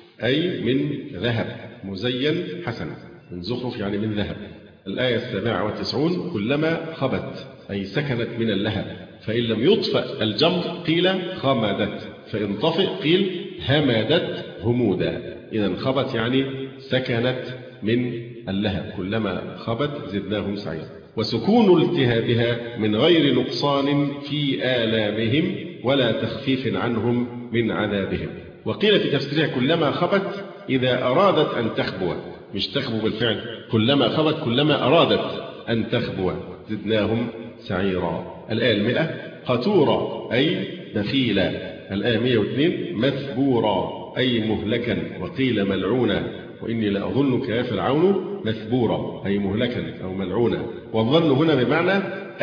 أي من ذهب مزين حسن، من زخرف يعني من ذهب. الآية السابعة والتسعون كلما خبت أي سكنت من اللهب، فإن لم يطفأ الجمر قيل خمدت، فإن طفئ قيل همدت همودا. إذا خبت يعني سكنت من اللهب، كلما خبت زدناهم سعيرا. وسكون التهابها من غير نقصان في آلامهم ولا تخفيف عنهم من عذابهم. وقيل في تفسيرها كلما خبت إذا أرادت أن تخبو، مش تخبو بالفعل، كلما خبت كلما أرادت أن تخبو زدناهم سعيرا. الآية المئة قتورا أي بخيلا. الآية مئة واثنين مثبورا أي مهلكا، وقيل ملعونا، وإني لأظنك يا فرعون مثبورا أي مهلكا أو ملعونا. والظن هنا بمعنى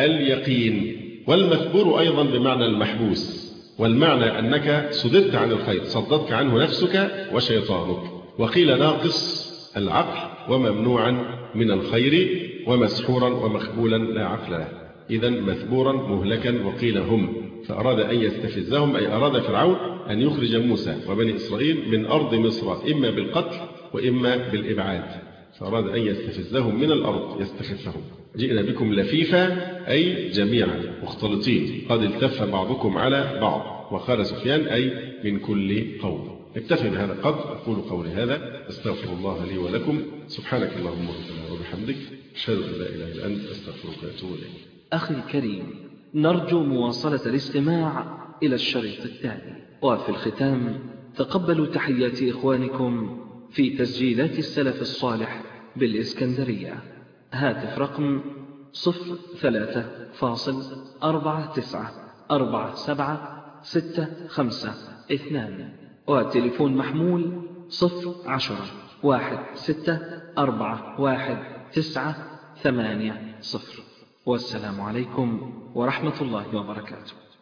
اليقين، والمثبور أيضا بمعنى المحبوس، والمعنى أنك صددت عن الخير، صددك عنه نفسك وشيطانك. وقيل ناقص العقل وممنوعا من الخير ومسحورا ومخبولا لا عقل له. إذا مثبورا مهلكا. وقيل هم، فأراد أن يستفزهم أي أراد فرعون أن يخرج موسى وبني إسرائيل من أرض مصر إما بالقتل وإما بالإبعاد، فأراد أن يستفزهم من الأرض يستخفهم. جئنا بكم لفيفا أي جميعا مختلطين، قد التف بعضكم على بعض. وقال سفيان أي من كل قوم. اكتفي بهذا القدر، أقول قولي هذا، أستغفر الله لي ولكم. سبحانك اللهم وبحمدك، أشهد أن لا إله إلا أنت، أستغفرك وأتوب إليك. أخي الكريم، نرجو مواصلة الاستماع إلى الشريط التالي. وفي الختام تقبلوا تحيات إخوانكم في تسجيلات السلف الصالح بالإسكندرية. هاتف رقم صفر ثلاثة فاصل أربعة تسعة أربعة سبعة ستة خمسة اثنان، وتليفون محمول صفر عشرة واحد ستة أربعة واحد تسعة ثمانية صفر. والسلام عليكم ورحمة الله وبركاته.